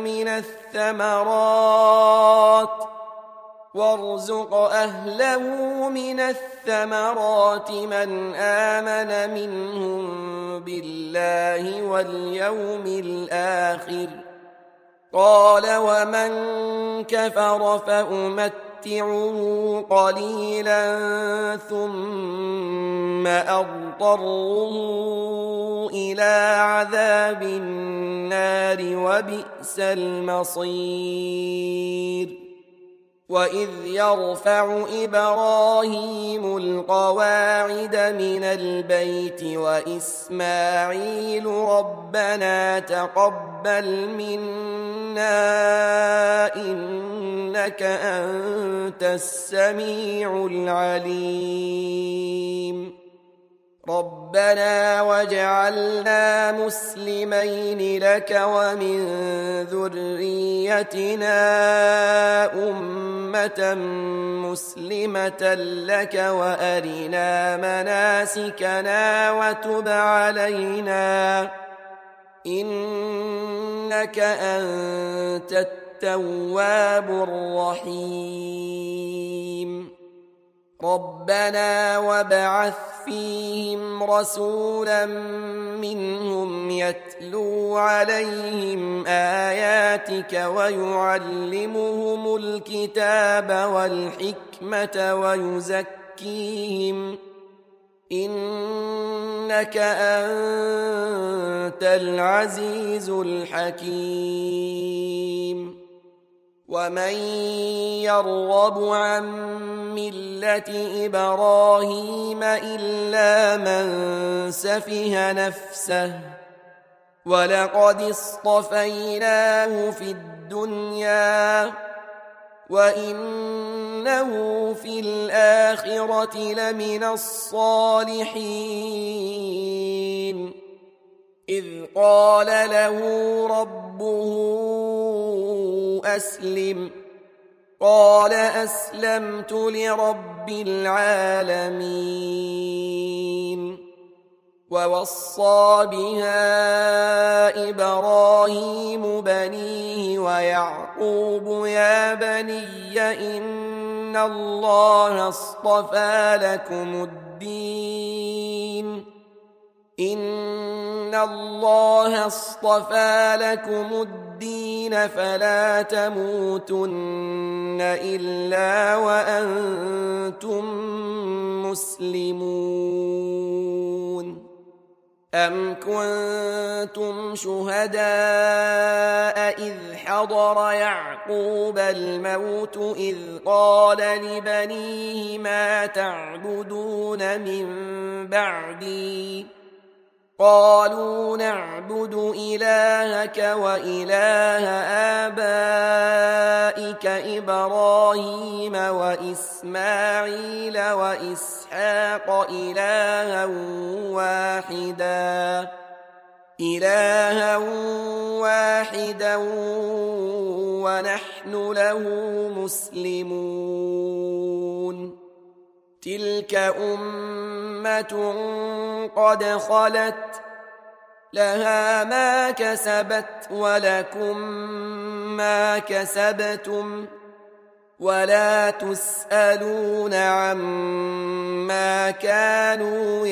من الثمرات من آمن منهم بالله واليوم الآخر قال ومن كفر فأمتعه قليلا ثم أضطره إلى عذاب النار وبئس المصير وإذ يرفع إبراهيم القواعد من البيت وإسماعيل ربنا تقبل منا إنك أنت السميع العليم ربنا واجعلنا مسلمين لك ومن ذريتنا أمة مسلمة لك وأرنا مناسكنا وتب علينا إنك أنت التواب الرحيم ربنا وابعث فيهم رسولا منهم يتلو عليهم آياتك ويعلمهم الكتاب والحكمة ويزكيهم إنك أنت العزيز الحكيم ومن يرغب عن ملة إبراهيم إلا من سفه نفسه ولقد اصطفيناه في الدنيا وإنه في الآخرة لمن الصالحين إذ قال له ربه أسلم قال أسلمت لرب العالمين ووصى بها إبراهيم بنيه ويعقوب يا بني إن الله اصطفى لكم الدين فلا تموتن إلا وأنتم مسلمون أم كنتم شهداء إذ حضر يعقوب الموت إذ قال لبنيه ما تعبدون من بعدي قالوا نعبد إلهك وإله آبائك إبراهيم وإسماعيل وإسحاق إلها واحدا ونحن له مسلمون تلك أمة قد خلت لها ما كسبت ولكم ما كسبتم ولا تسألون عما كانوا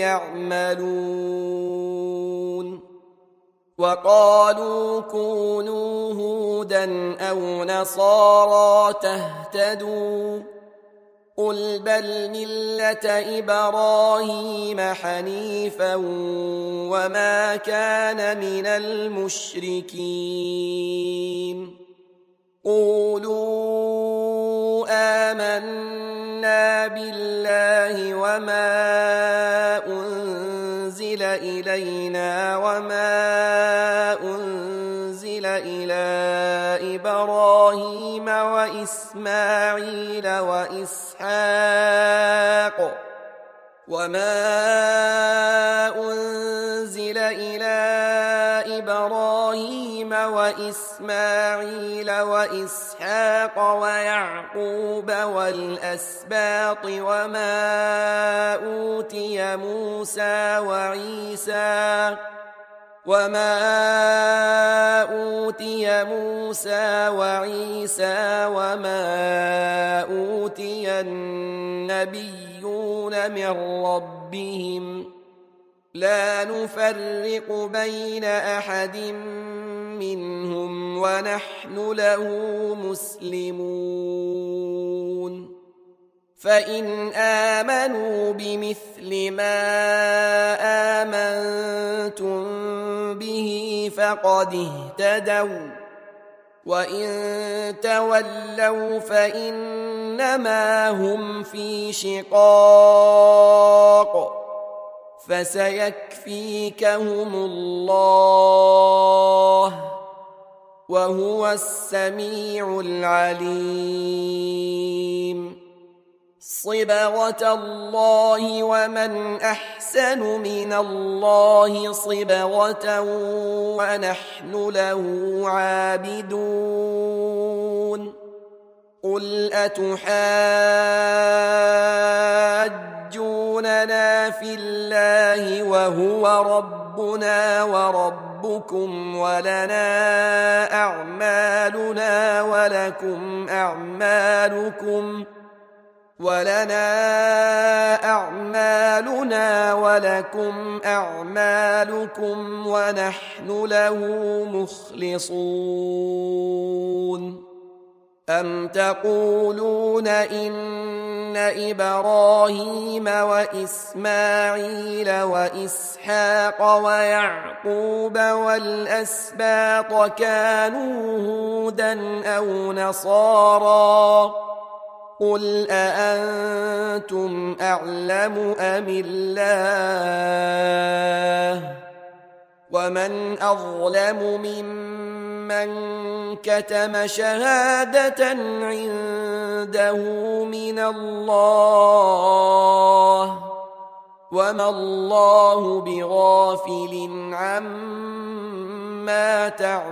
يعملون وقالوا كونوا هودا أو نصارى تهتدوا قل بل ملة إبراهيم حنيفا وما كان من المشركين قولوا آمنا بالله وما أنزل إلينا وما أنزل إلى إبراهيم وإسماعيل وإسحاق ويعقوب والأسباط وما أوتي موسى وعيسى وما أوتي النبيون من ربهم لا نفرق بين أحد منهم ونحن له مسلمون فإن آمنوا بمثل ما آمنتم به فقد اهتدوا وإن تولوا فإنما هم في شقاق فسيكفيكهم الله وهو السميع العليم صبغة الله ومن أحسن من الله صبغة ونحن له عابدون قل أتحاجوننا في الله وهو ربنا وربكم ولنا أعمالنا ولكم أعمالكم ونحن له مخلصون أم تقولون إن إبراهيم وإسماعيل وإسحاق ويعقوب والأسباط كانوا هودا أو نصارى قل أأنتم أعلم أم الله ومن أظلم ممن كتم شهادة عنده من الله وما الله بغافل عما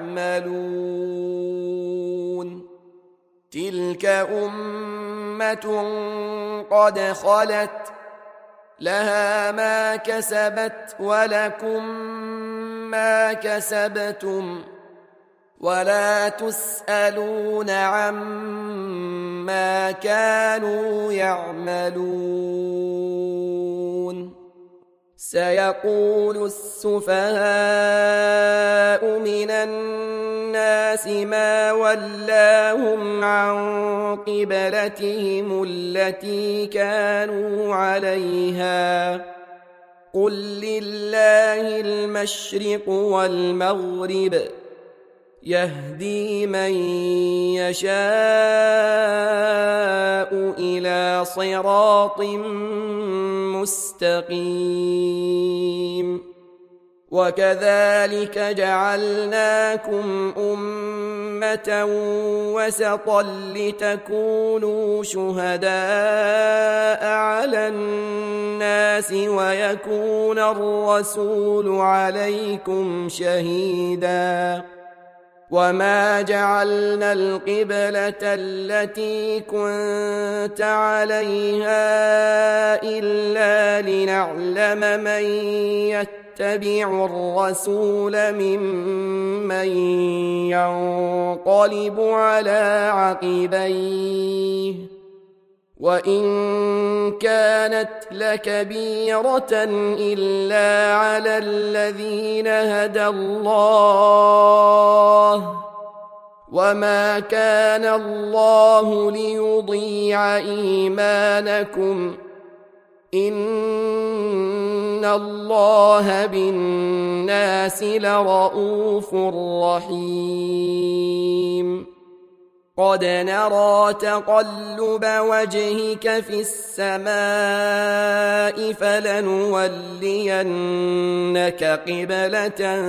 تعملون تلك أمة قد خلت لها ما كسبت ولكم ما كسبتم ولا تسألون عما كانوا يعملون سيقول السفهاء من الناس ما ولاهم عن قبلتهم التي كانوا عليها قل لله المشرق والمغرب يهدي من يشاء إلى صراط مستقيم وكذلك جعلناكم أمة وسطا لتكونوا شهداء على الناس ويكون الرسول عليكم شهيداً وما جعلنا القبلة التي كنت عليها إلا لنعلم من يتبع الرسول ممن ينقلب على عقبيه وإن كانت لكبيرة إلا على الذين هدى الله وما كان الله ليضيع إيمانكم إن الله بالناس لرءوف رحيم قد نرى تقلب وجهك في السماء فلنولينك قبلة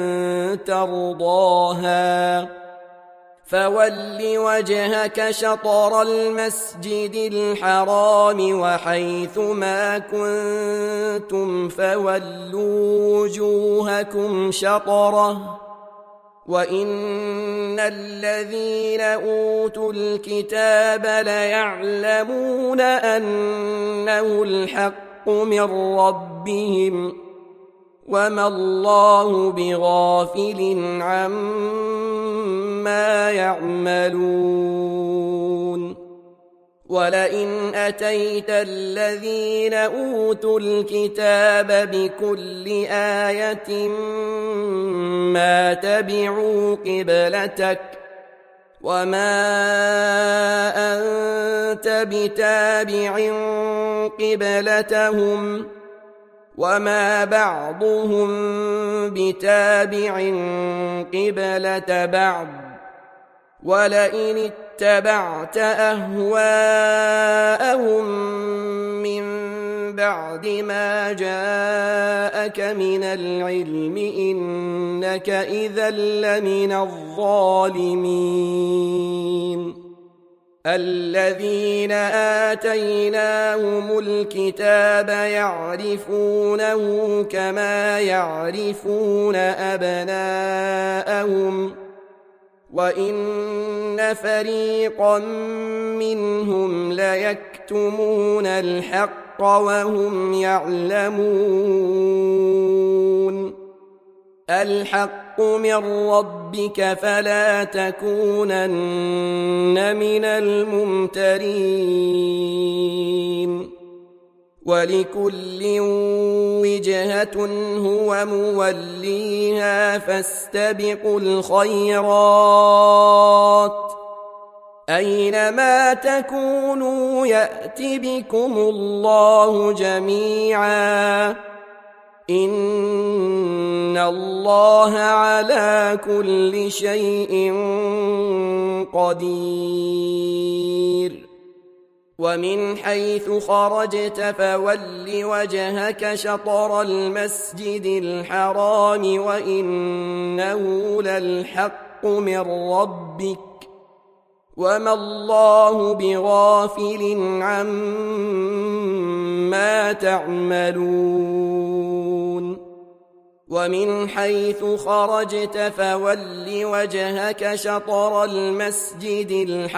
ترضاها فول وجهك شطر المسجد الحرام وحيث ما كنتم فولوا وجوهكم شطره وإن الذين أوتوا الكتاب ليعلمون أنه الحق من ربهم وما الله بغافل عما يعملون ولئن أتيت الذين أوتوا الكتاب بكل آية ما تبعوا قبلتك وما أنت بتابع قبلتهم وما بعضهم بتابع قبلة بعض ولئن اتبعت أهواءهم من بعد ما جاءك من العلم إنك إذا لمن الظالمين الذين آتيناهم الكتاب يعرفونه كما يعرفون أبناءهم وإن فريقا منهم ليكتمون الحق وهم يعلمون الحق من ربك فلا تكونن من الممترين ولكل وجهة هو موليها فاستبقوا الخيرات أينما تكونوا يأت بكم الله جميعا إن الله على كل شيء قدير ومن حيث خرجت فول وجهك شطر المسجد الحرام وإنه للحق من ربك وما الله بغافل عما تعملون ومن حيث خرجت فول وجهك شطر المسجد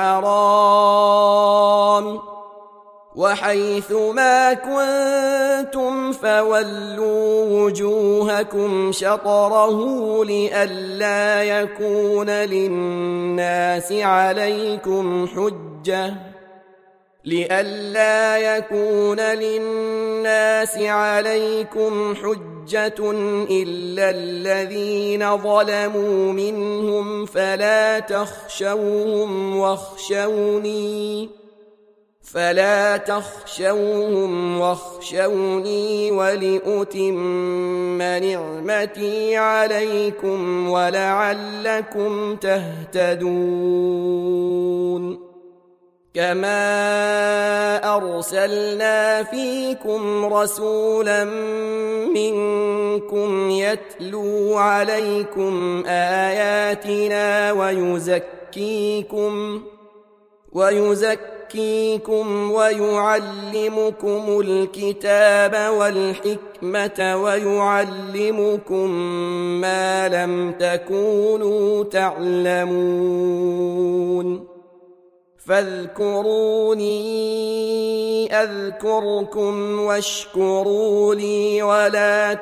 الحرام وحيث ما كنتم فولوا وجوهكم شطره لئلا يكون للناس عليكم حجة إلا الذين ظلموا منهم فلا تخشوهم واخشوني ولأتم نعمتي عليكم ولعلكم تهتدون كما أرسلنا فيكم رسولا منكم يتلو عليكم آياتنا ويزكيكم ويعلمكم الكتاب والحكمة ويعلمكم ما لم تكونوا تعلمون فاذكروني أذكركم واشكروا لي ولا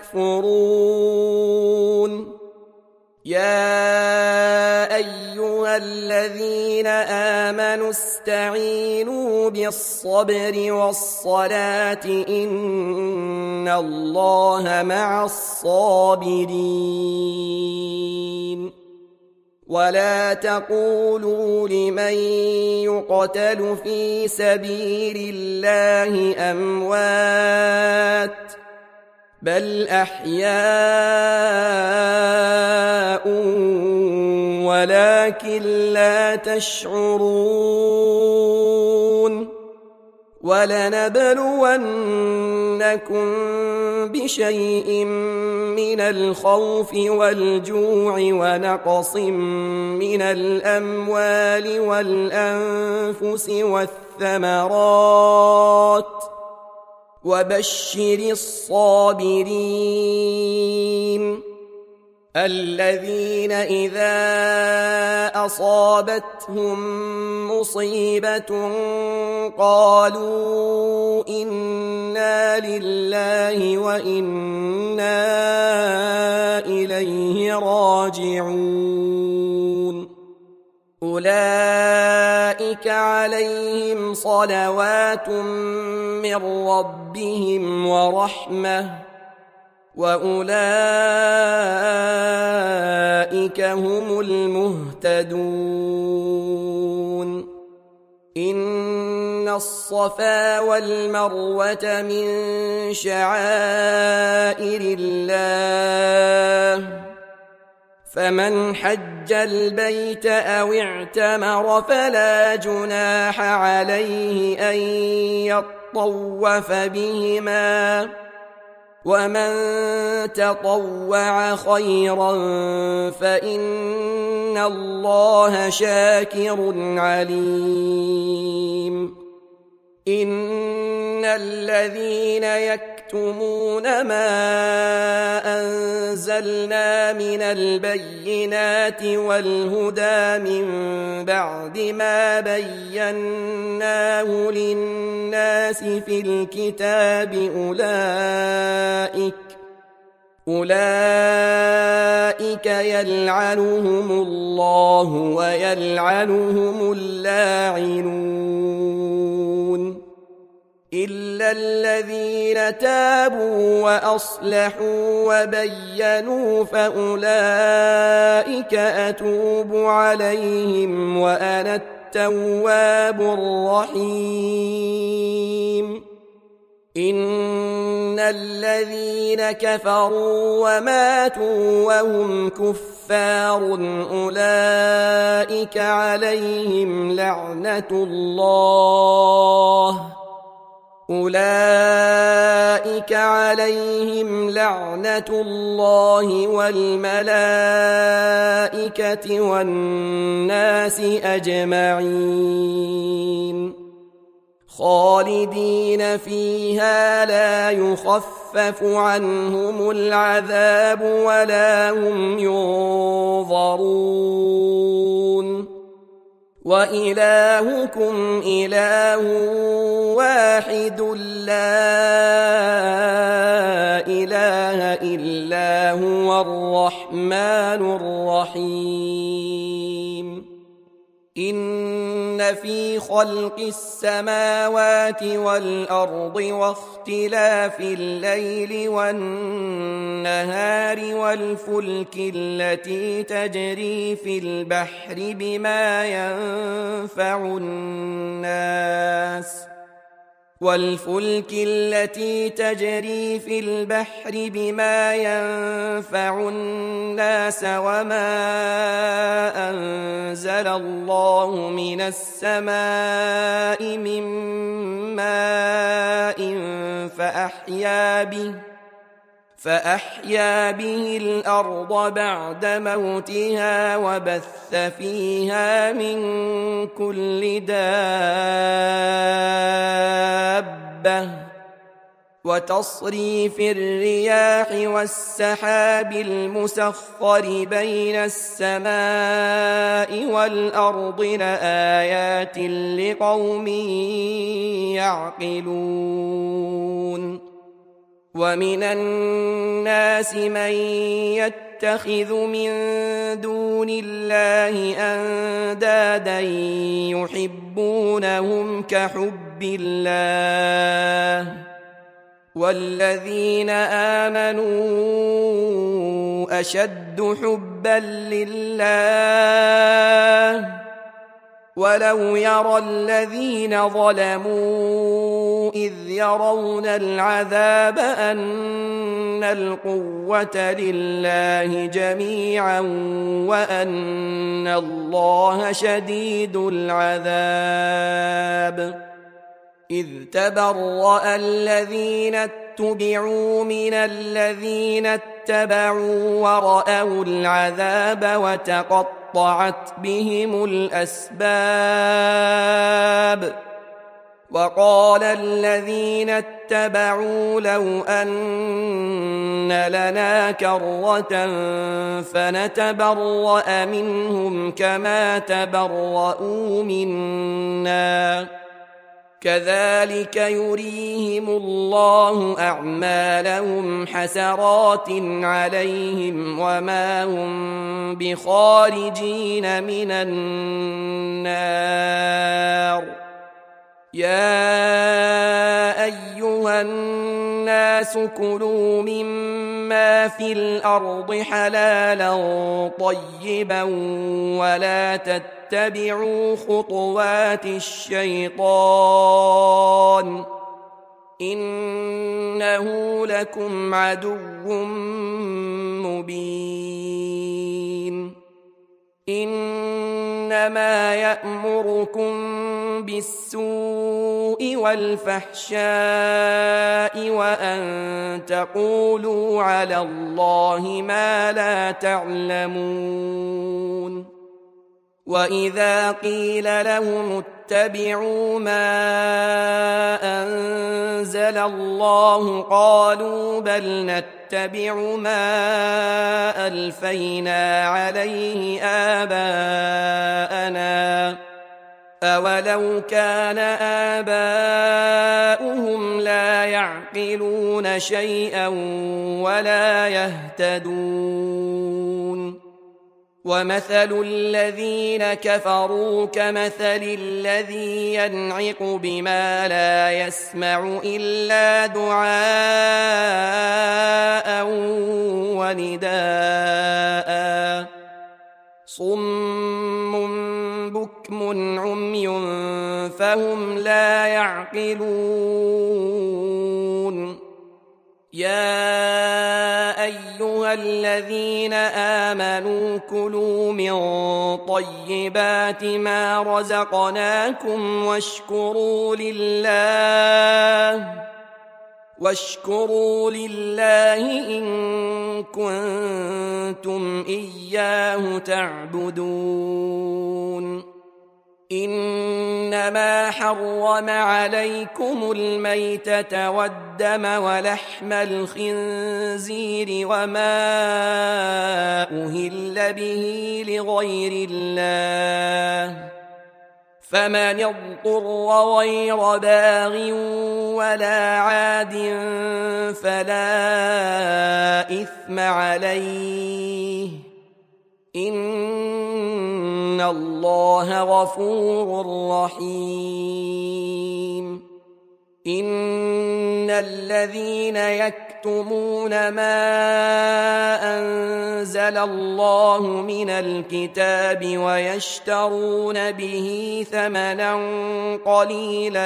تكفرون يا أيها الذين آمنوا استعينوا بالصبر والصلاة إن الله مع الصابرين ولا تقولوا لمن يقتل في سبيل الله أموات بل أحياء ولكن لا تشعرون ولنبلونكم بشيء من الخوف والجوع ونقص من الأموال والأنفس والثمرات وبشر الصابرين الذين إذا أصابتهم مصيبة قالوا إنا لله وإنا إليه راجعون أولئك عليهم صلوات من ربهم ورحمة وأولئك هم المهتدون إن الصفا والمروة من شعائر الله فمن حج البيت أو اعتمر فلا جناح عليه أن يطوف بهما ومن تطوع خيرا فإن الله شاكر عليم إن الذين يكتمون ما أنزلنا من البينات والهدى من بعد ما بيناه للناس في الكتاب أولئك يلعنهم الله ويلعنهم اللاعنون إلا الذين تابوا وأصلحوا وبينوا فأولئك أتوب عليهم وأنا التواب الرحيم إن الذين كفروا وماتوا وهم كفار أولئك عليهم لعنة الله والملائكة والناس أجمعين خالدين فيها لا يخفف عنهم العذاب ولا هم ينظرون وإلهكم إله واحد لا إله إلا هو الرحمن الرحيم إن في خلق السماوات والأرض واختلاف الليل والنهار والفلك التي تجري في البحر بما ينفع الناس وما أنزل الله من السماء من ماء فأحيا به الأرض بعد موتها وبث فيها من كل دابة وتصريف الرياح والسحاب المسخر بين السماء والأرض لآيات لقوم يعقلون ومن الناس من يتخذ من دون الله أندادا يحبونهم كحب الله والذين آمنوا أشد حبا لله ولو يرى الذين ظلموا إذ يرون العذاب أن القوة لله جميعا وأن الله شديد العذاب إذ تبرأ الذين اتبعوا من الذين اتبعوا ورأوا العذاب وتقطعت بهم الأسباب وقال الذين اتبعوا لو أن لنا كرة فنتبرأ منهم كما تبرؤوا منا كذلك يريهم الله أعمالهم حسرات عليهم وما هم بخارجين من النار يا أيها الناس كلوا مما في الأرض حلالا طيبا ولا تتبعوا خطوات الشيطان إنه لكم عدو مبين إنما يأمركم بالسوء والفحشاء وأن تقولوا على الله ما لا تعلمون وإذا قيل لهم اتبعوا ما أنزل الله قالوا بل نتبع ما ألفينا عليه آباءنا أولو كان آباؤهم لا يعقلون شيئا ولا يهتدون ومثل الذين كفروا كمثل الذي ينعق بما لا يسمع إلا دعاء ونداء صم بكم عمي فهم لا يعقلون يا أيها الذين آمنوا كلوا من طيبات ما رزقناكم واشكروا لله إن كنتم إياه تعبدون إنما حرم عليكم الميتة والدم ولحم الخنزير وما أهل به لغير الله فمن اضطر غير باغ ولا عاد فلا إثم عليه إن الله غفور رحيم إن الذين يكتمون ما أنزل الله من الكتاب ويشترون به ثمنا قليلا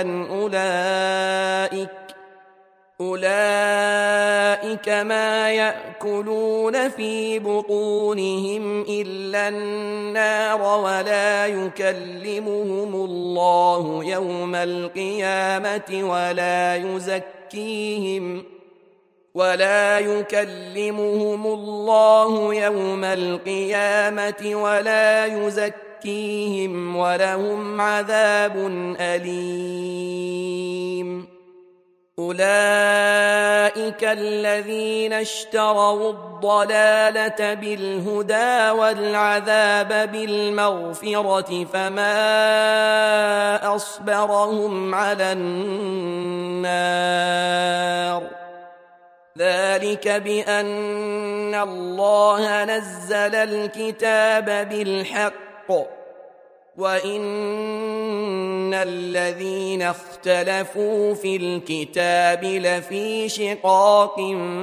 أولئك ما يأكلون في بطونهم إلا النار ولا يكلمهم الله يوم القيامة ولا يزكيهم ولهم عذاب أليم أولئك الذين اشتروا الضلالة بالهدى والعذاب بالمغفرة فما أصبرهم على النار ذلك بأن الله نزل الكتاب بالحق وإن الذين اختلفوا في الكتاب لفي شقاق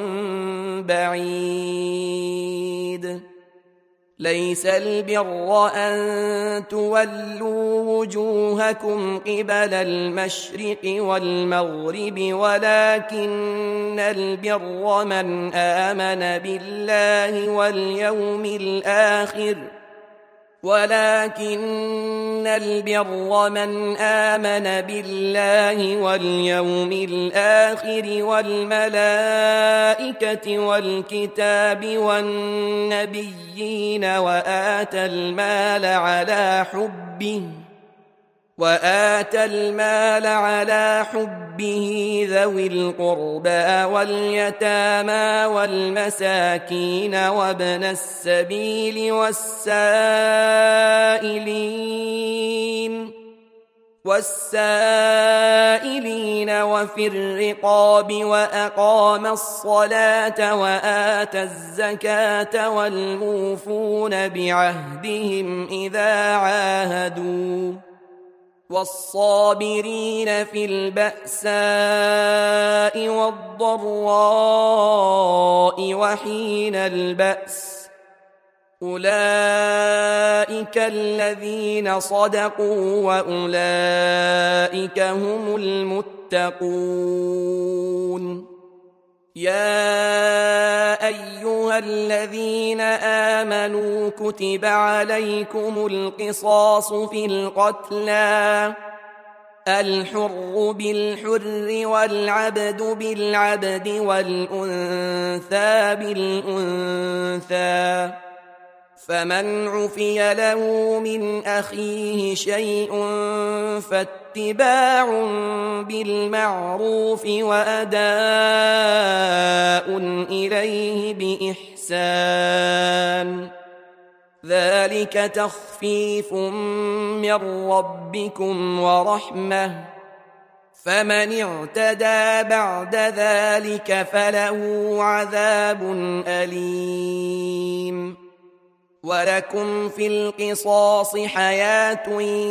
بعيد ليس البر أن تولوا وجوهكم قبل المشرق والمغرب ولكن البر من آمن بالله واليوم الآخر والملائكة والكتاب والنبيين وآتى المال على حبه ذوي القربى واليتامى والمساكين وابن السبيل والسائلين وفي الرقاب وأقام الصلاة وآتى الزكاة والموفون بعهدهم إذا عاهدوا والصابرين في البأساء والضراء وحين البأس أولئك الذين صدقوا وأولئك هم المتقون يا أيها الذين آمنوا كتب عليكم القصاص في القتلى الحر بالحر والعبد بالعبد والأنثى بالأنثى فمن عفي له من أخيه شيء فاتباع بالمعروف وأداء إليه بإحسان ذلك تخفيف من ربكم ورحمة فمن اعتدى بعد ذلك فله عذاب أليم ولكم في القصاص حياة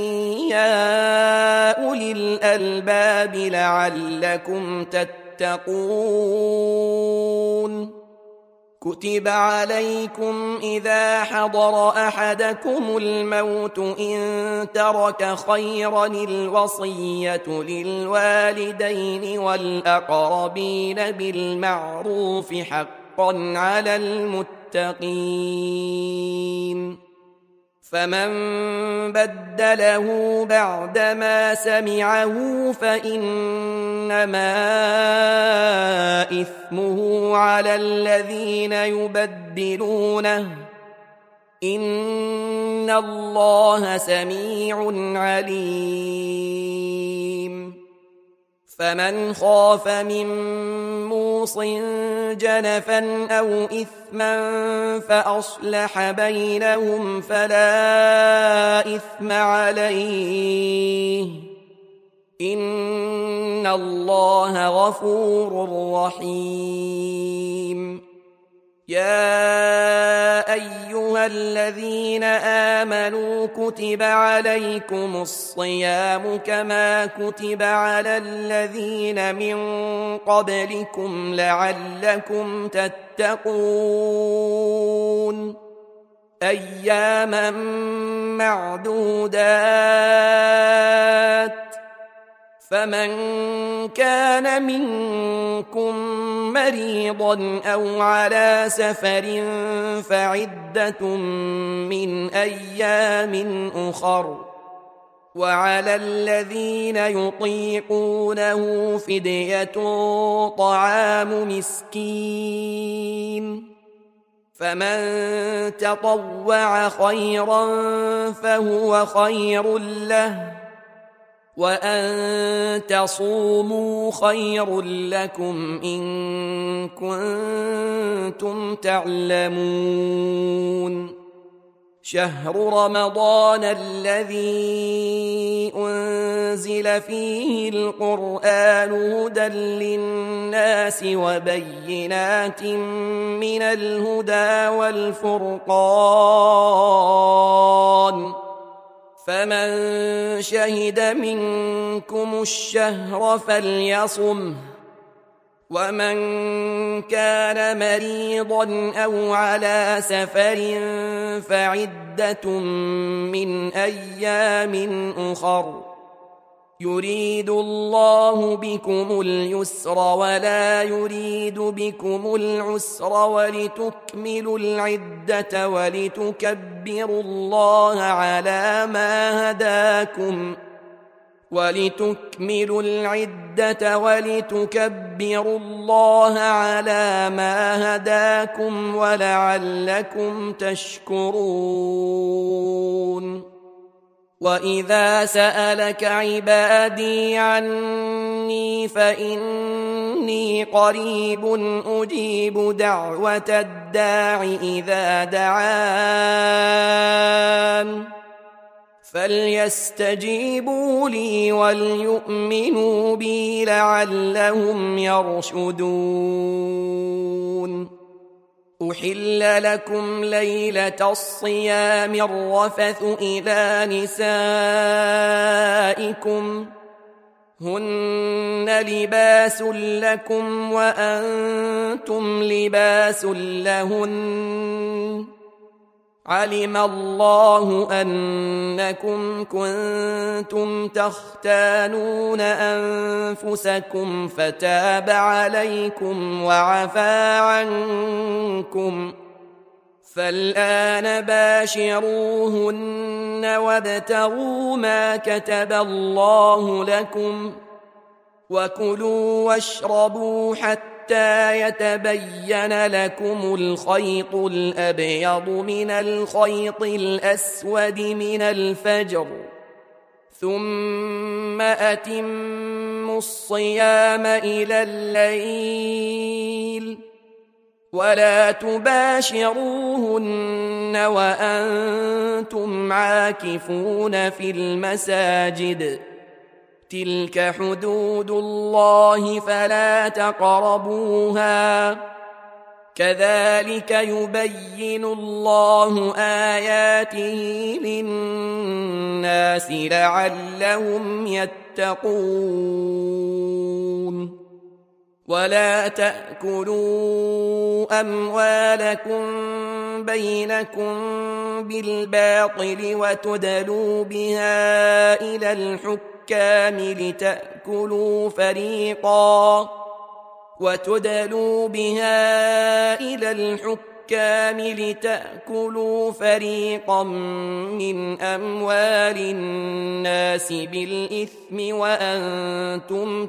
يا أولي الألباب لعلكم تتقون كتب عليكم إذا حضر أحدكم الموت إن ترك خيرا الوصية للوالدين والأقربين بالمعروف حقا على المتقين فمن بدله بعدما سمعه فإنما إثمه على الذين يبدلونه إن الله سميع عليم فمن خاف من موص جنفا أو إثما فأصلح بينهم فلا إثم عليه إن الله غفور رحيم يا أيها الذين آمنوا كتب عليكم الصيام كما كتب على الذين من قبلكم لعلكم تتقون أياما معدودات فمن كان منكم مريضا أو على سفر فعدة من أيام أخر وعلى الذين يطيقونه فدية طعام مسكين فمن تطوع خيرا فهو خير له وأن تصوموا خير لكم إن كنتم تعلمون شهر رمضان الذي أنزل فيه القرآن هدى للناس وبينات من الهدى والفرقان فمن شهد منكم الشهر فليصمه ومن كان مريضا أو على سفر فعدة من أيام أخر يريد الله بكم اليسر ولا يريد بكم العسر ولتكملوا العدة ولتكبروا الله على ما هداكم ولعلكم تشكرون وإذا سألك عبادي عني فإني قريب أجيب دعوة الداع إذا دعان فليستجيبوا لي وليؤمنوا بي لعلهم يرشدون أحل لكم ليلة الصيام الرفث إلى نسائكم هن لباس لكم وأنتم لباس لهن علم الله أنكم كنتم تختانون أنفسكم فتاب عليكم وعفى عنكم فالآن باشروهن وابتغوا ما كتب الله لكم وكلوا واشربوا حتى يتبين لكم الخيط الأبيض من الخيط الأسود من الفجر ثم أتموا الصيام إلى الليل ولا تباشروهن وأنتم عاكفون في المساجد تلك حدود الله فلا تقربوها كذلك يبين الله آياته للناس لعلهم يتقون ولا تأكلوا أموالكم بينكم بالباطل وتدلوا بها إلى الحكام لتأكلوا فريقا من أموال الناس بالإثم وأنتم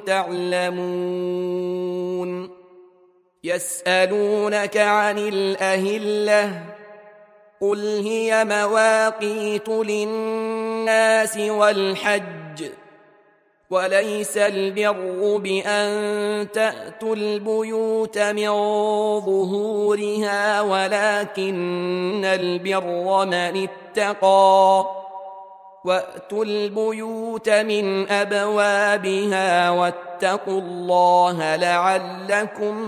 تعلمون. يسألونك عن الأهلة قل هي مواقيت للناس والحج وليس البر بأن تأتوا البيوت من ظهورها ولكن البر من اتقى وأتوا البيوت من أبوابها واتقوا الله لعلكم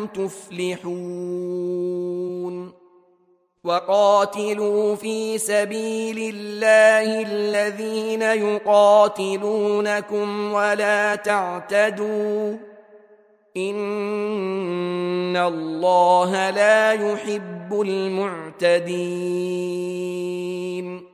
تفلحون. وقاتلوا في سبيل الله الذين يقاتلونكم ولا تعتدوا إن الله لا يحب المعتدين.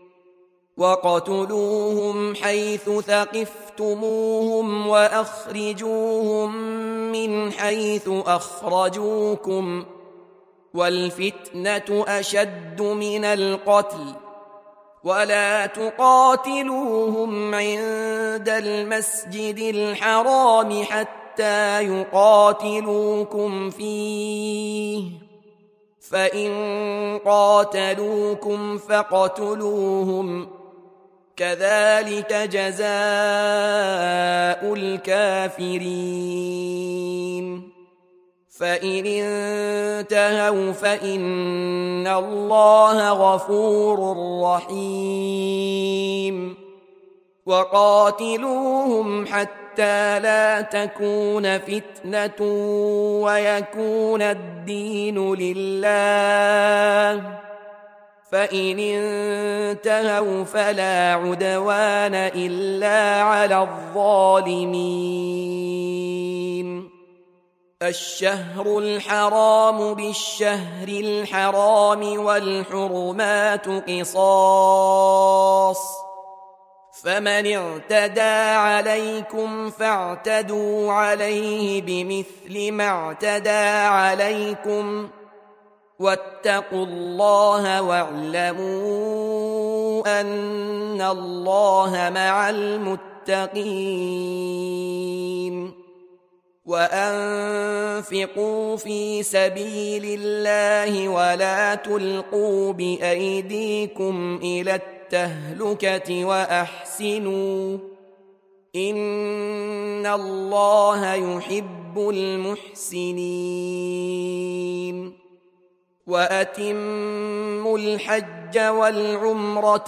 وقتلوهم حيث ثقفتموهم وأخرجوهم من حيث أخرجوكم والفتنة أشد من القتل ولا تقاتلوهم عند المسجد الحرام حتى يقاتلوكم فيه فإن قاتلوكم فاقتلوهم كذلك جزاء الكافرين. فإن انتهوا فإن الله غفور رحيم. وقاتلوهم حتى لا تكون فتنة ويكون الدين لله فإن انتهوا فلا عدوان إلا على الظالمين. الشهر الحرام بالشهر الحرام والحرمات قصاص فمن اعتدى عليكم فاعتدوا عليه بمثل ما اعتدى عليكم واتقوا الله واعلموا أن الله مع المتقين. وأنفقوا في سبيل الله ولا تلقوا بأيديكم إلى التهلكة وأحسنوا إن الله يحب المحسنين. وأتموا الحج والعمرة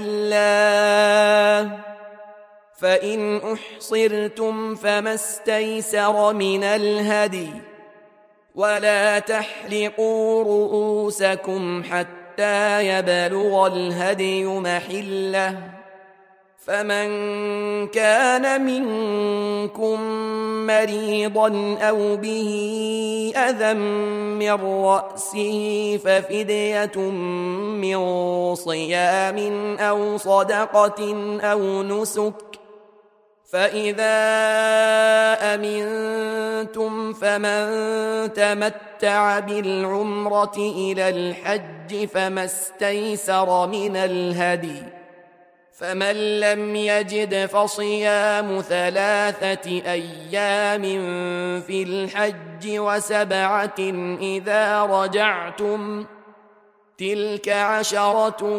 لله فإن أحصرتم فما استيسر من الهدي ولا تحلقوا رؤوسكم حتى يبلغ الهدي محله فمن كان منكم مريضا أو به أذى من رأسه ففدية من صيام أو صدقة أو نسك فإذا أمنتم فمن تمتع بالعمرة إلى الحج فما استيسر من الهدي فمن لم يجد فصيام 3 أيام في الحج و7 إذا رجعتم تلك 10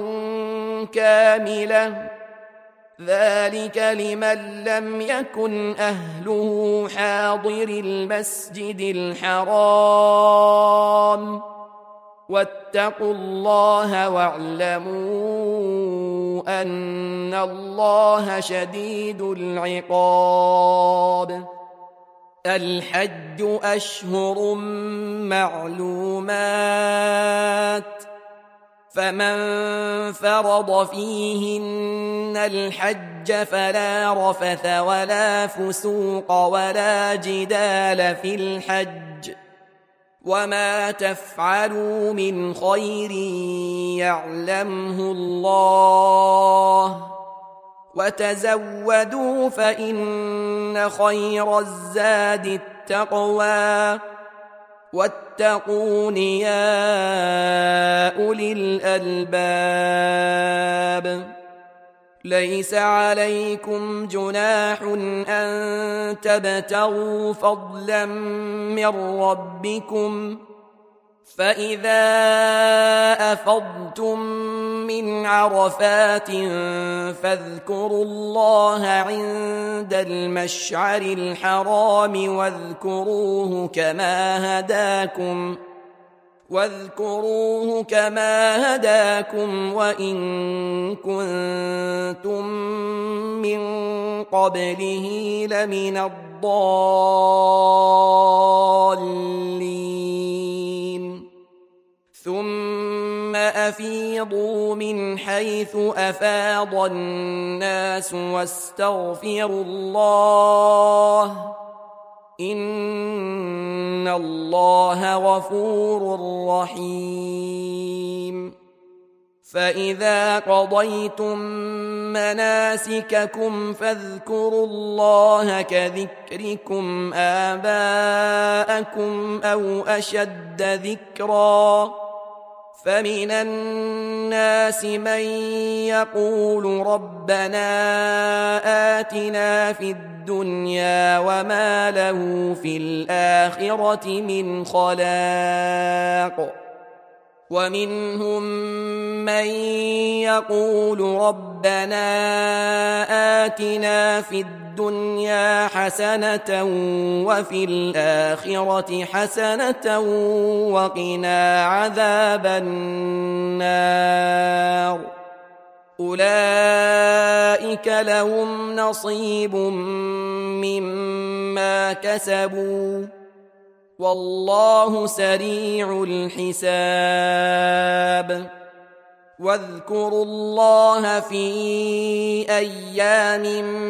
كاملة ذلك لمن لم يكن أهله حاضر المسجد الحرام واتقوا الله واعلموا أن الله شديد العقاب. الحج أشهر معلومات فمن فرض فيهن الحج فلا رفث ولا فسوق ولا جدال في الحج وما تفعلوا من خير يعلمه الله وتزودوا فإن خير الزاد التقوى واتقون يا أولي الألباب ليس عليكم جناح أن تبتغوا فضلا من ربكم فإذا أفضتم من عرفات فاذكروا الله عند المشعر الحرام واذكروه كما هداكم وإن كنتم من قبله لمن الضالين ثم أفيضوا من حيث أفاض الناس واستغفروا الله إن الله غفور رحيم فإذا قضيتم مناسككم فاذكروا الله كذكركم آباءكم أو أشد ذكرا فمن الناس من يقول ربنا آتنا في الدنيا وما له في الآخرة من خلاق ومنهم من يقول ربنا آتنا في الدنيا حسنة وفي الآخرة حسنة وقنا عذاب النار أولئك لهم نصيب مما كسبوا والله سريع الحساب واذكروا الله في أيام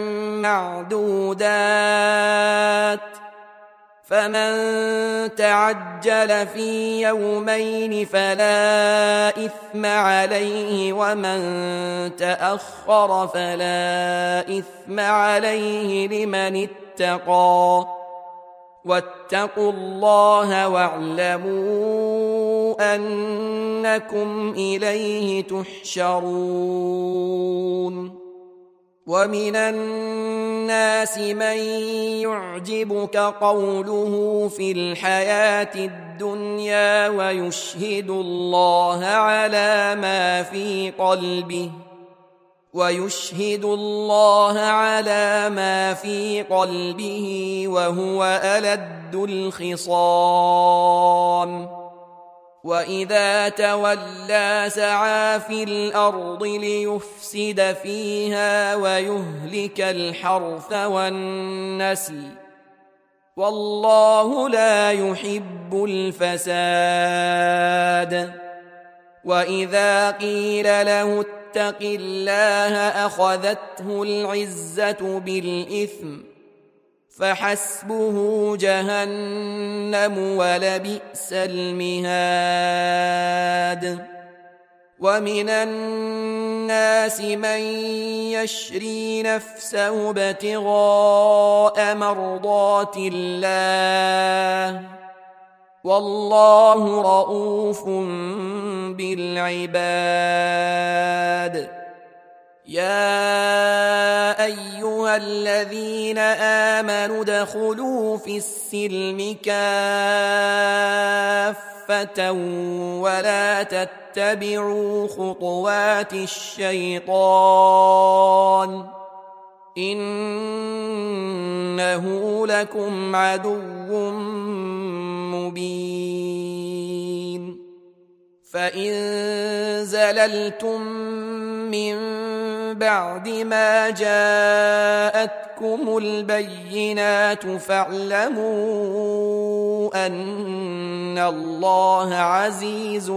معدودات فمن تعجل في يومين فلا إثم عليه ومن تأخر فلا إثم عليه لمن اتقى واتقوا الله واعلموا أنكم إليه تحشرون ومن الناس من يعجبك قوله في الحياة الدنيا ويشهد الله على ما في قلبه وهو ألد الخصام وإذا تولى سعى في الأرض ليفسد فيها ويهلك الحرث والنسل والله لا يحب الفساد وإذا قيل له اتق الله أخذته العزة بالإثم فحسبه جهنم ولبئس المهاد ومن الناس من يشري نفسه ابتغاء مرضات الله والله رؤوف بالعباد يا أيها الذين آمنوا ادخلوا في السلم كافة ولا تتبعوا خطوات الشيطان إنه لكم عدو مبين فإن زللتم من بعد ما جاءتكم البينات فاعلموا أن الله عزيز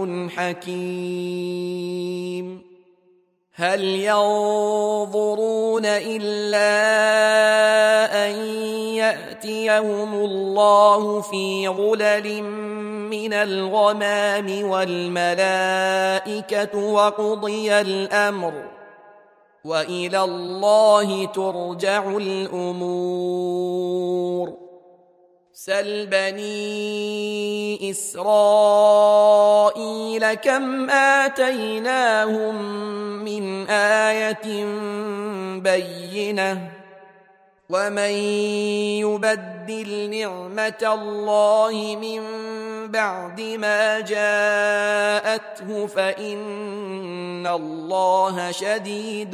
حكيم. هل ينظرون إلا أن يأتيهم الله في غلل من الغمام والملائكة وقضي الأمر وإلى الله ترجع الأمور. سل بني إسرائيل كم آتيناهم من آية بينة ومن يبدل نعمة الله من بعد ما جاءته فإن الله شديد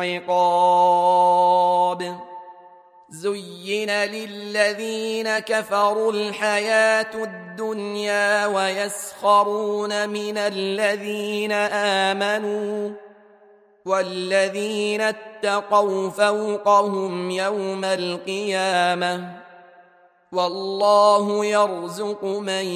العقاب. زين للذين كفروا الحياة الدنيا ويسخرون من الذين آمنوا والذين اتقوا فوقهم يوم القيامة والله يرزق من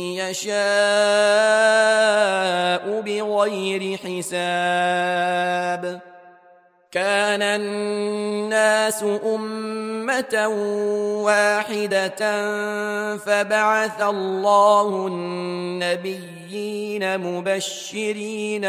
يشاء بغير حساب. كان الناس أمة واحدة فبعث الله النبيين مبشرين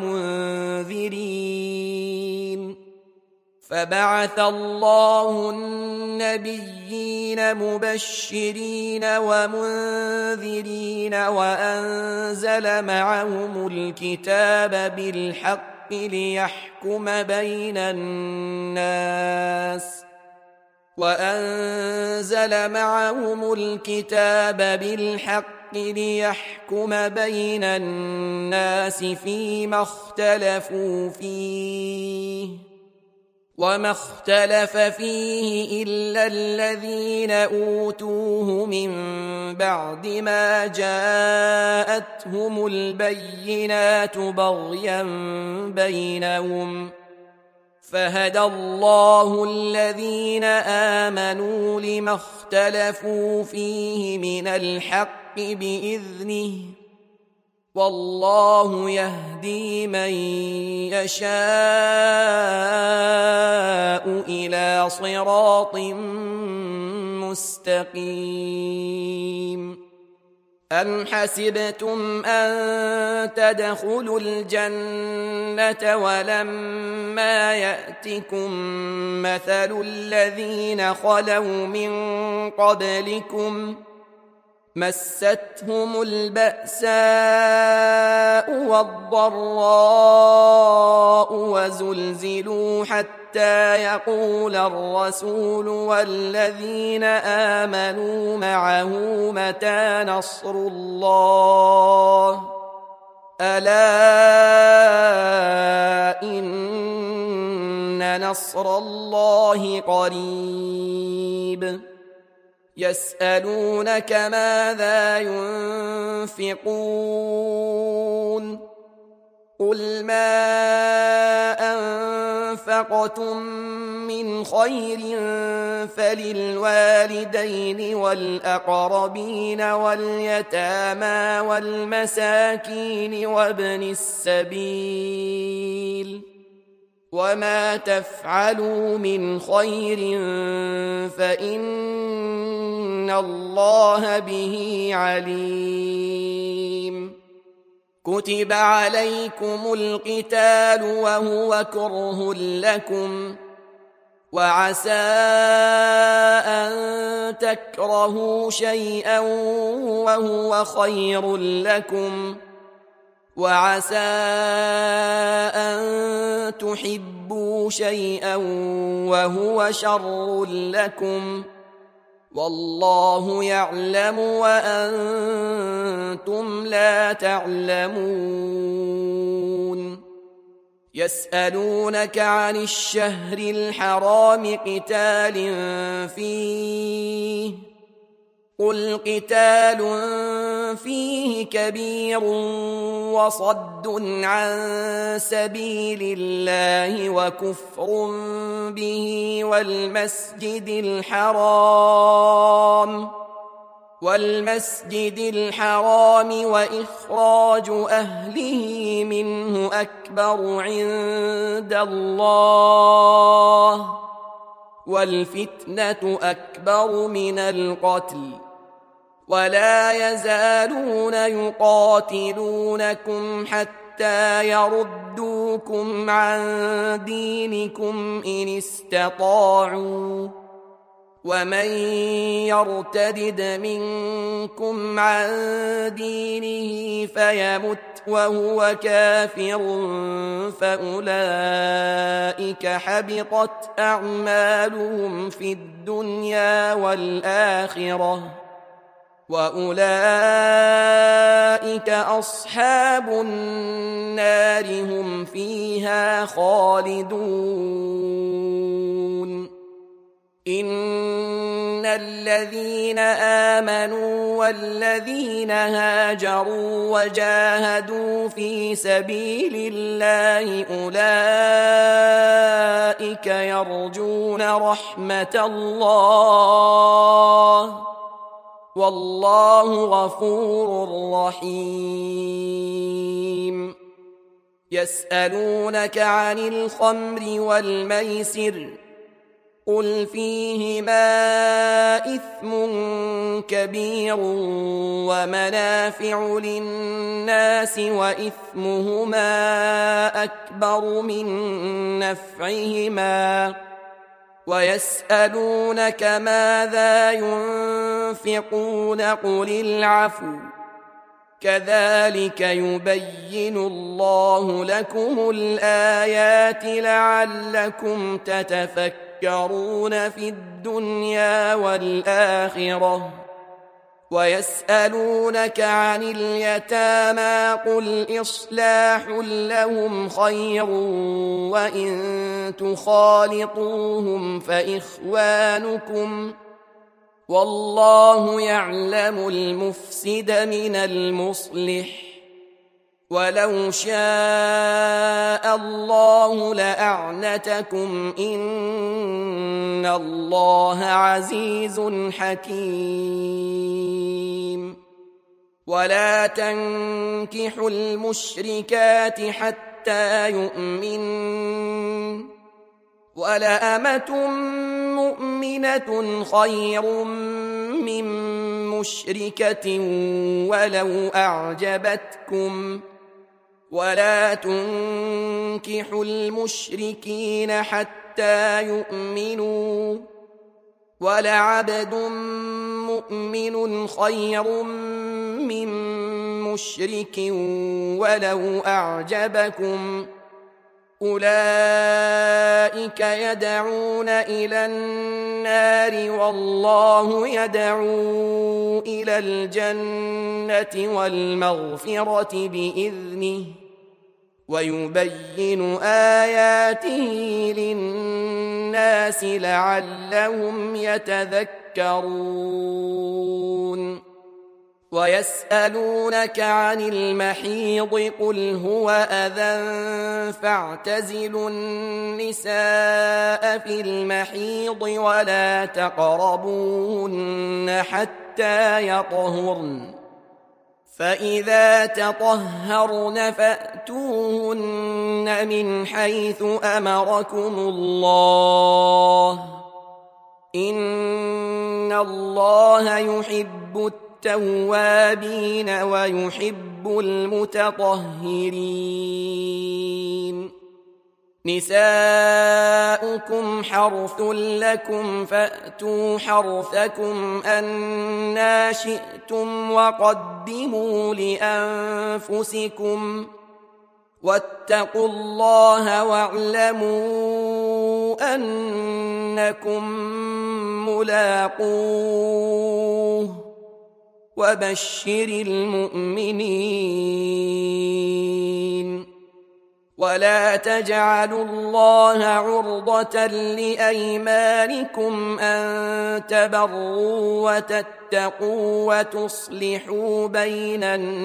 ومنذرين وأنزل معهم الكتاب بالحق ليحكم بين الناس فيما اختلفوا فيه وما اختلف فيه إلا الذين أوتوه من بعد ما جاءتهم البينات بغيا بينهم فهدى الله الذين آمنوا لما اختلفوا فيه من الحق بإذنه والله يهدي من يشاء إلى صراط مستقيم. أم حسبتم أن تدخلوا الجنة ولما يأتكم مثل الذين خلوا من قبلكم مستهم البأساء والضراء وزلزلوا حتى يقول الرسول والذين آمنوا معه متى نصر الله ألا إن نصر الله قريب. يسألونك ماذا ينفقون قل ما أنفقتم من خير فللوالدين والأقربين واليتامى والمساكين وابن السبيل وما تفعلوا من خير فإن الله به عليم. كتب عليكم القتال وهو كره لكم وعسى أن تكرهوا شيئا وهو خير لكم وعسى أن تحبوا شيئا وهو شر لكم والله يعلم وأنتم لا تعلمون. يسألونك عن الشهر الحرام قتال فيه قل قتال فيه كبير وصد عن سبيل الله وكفر به والمسجد الحرام وإخراج أهله منه أكبر عند الله والفتنة أكبر من القتل ولا يزالون يقاتلونكم حتى يردوكم عن دينكم إن استطاعوا ومن يرتد منكم عن دينه فيمت وهو كافر فأولئك حبطت أعمالهم في الدنيا والآخرة وأولئك أصحاب النار هم فيها خالدون إن الذين آمنوا والذين هاجروا وجاهدوا في سبيل الله أولئك يرجون رحمة الله والله غفور رحيم يسألونك عن الخمر والميسر قل فيهما إثم كبير ومنافع للناس وإثمهما أكبر من نفعهما ويسألونك ماذا ينفقون قل العفو كذلك يبين الله لكم الآيات لعلكم تتفكرون في الدنيا والآخرة ويسألونك عن اليتامى قل إصلاح لهم خير وإن تخالطوهم فإخوانكم والله يعلم المفسد من المصلح ولو شاء الله لأعنتكم إن الله عزيز حكيم ولا تنكحوا المشركات حتى يؤمنوا ولأمة مؤمنة خير من مشركة ولو أعجبتكم ولا تنكحوا المشركين حتى يؤمنوا ولعبد مؤمن خير من مشرك ولو أعجبكم أولئك يدعون إلى النار والله يدعو إلى الجنة والمغفرة بإذنه ويبين آياته للناس لعلهم يتذكرون ويسألونك عن المحيض قل هو أذى فاعتزلوا النساء في المحيض ولا تقربوهن حتى يطهرن فإذا تطهرن فأتوهن من حيث أمركم الله إن الله يحب التوابين ويحب المتطهرين نساؤكم حرث لكم فأتوا حرثكم أنى شئتم وقدموا لأنفسكم واتقوا الله واعلموا أنكم ملاقوه وبشر المؤمنين ولا تجعلوا الله عرضة لأيمانكم أن تبروا وتتقوا وتصلحوا بين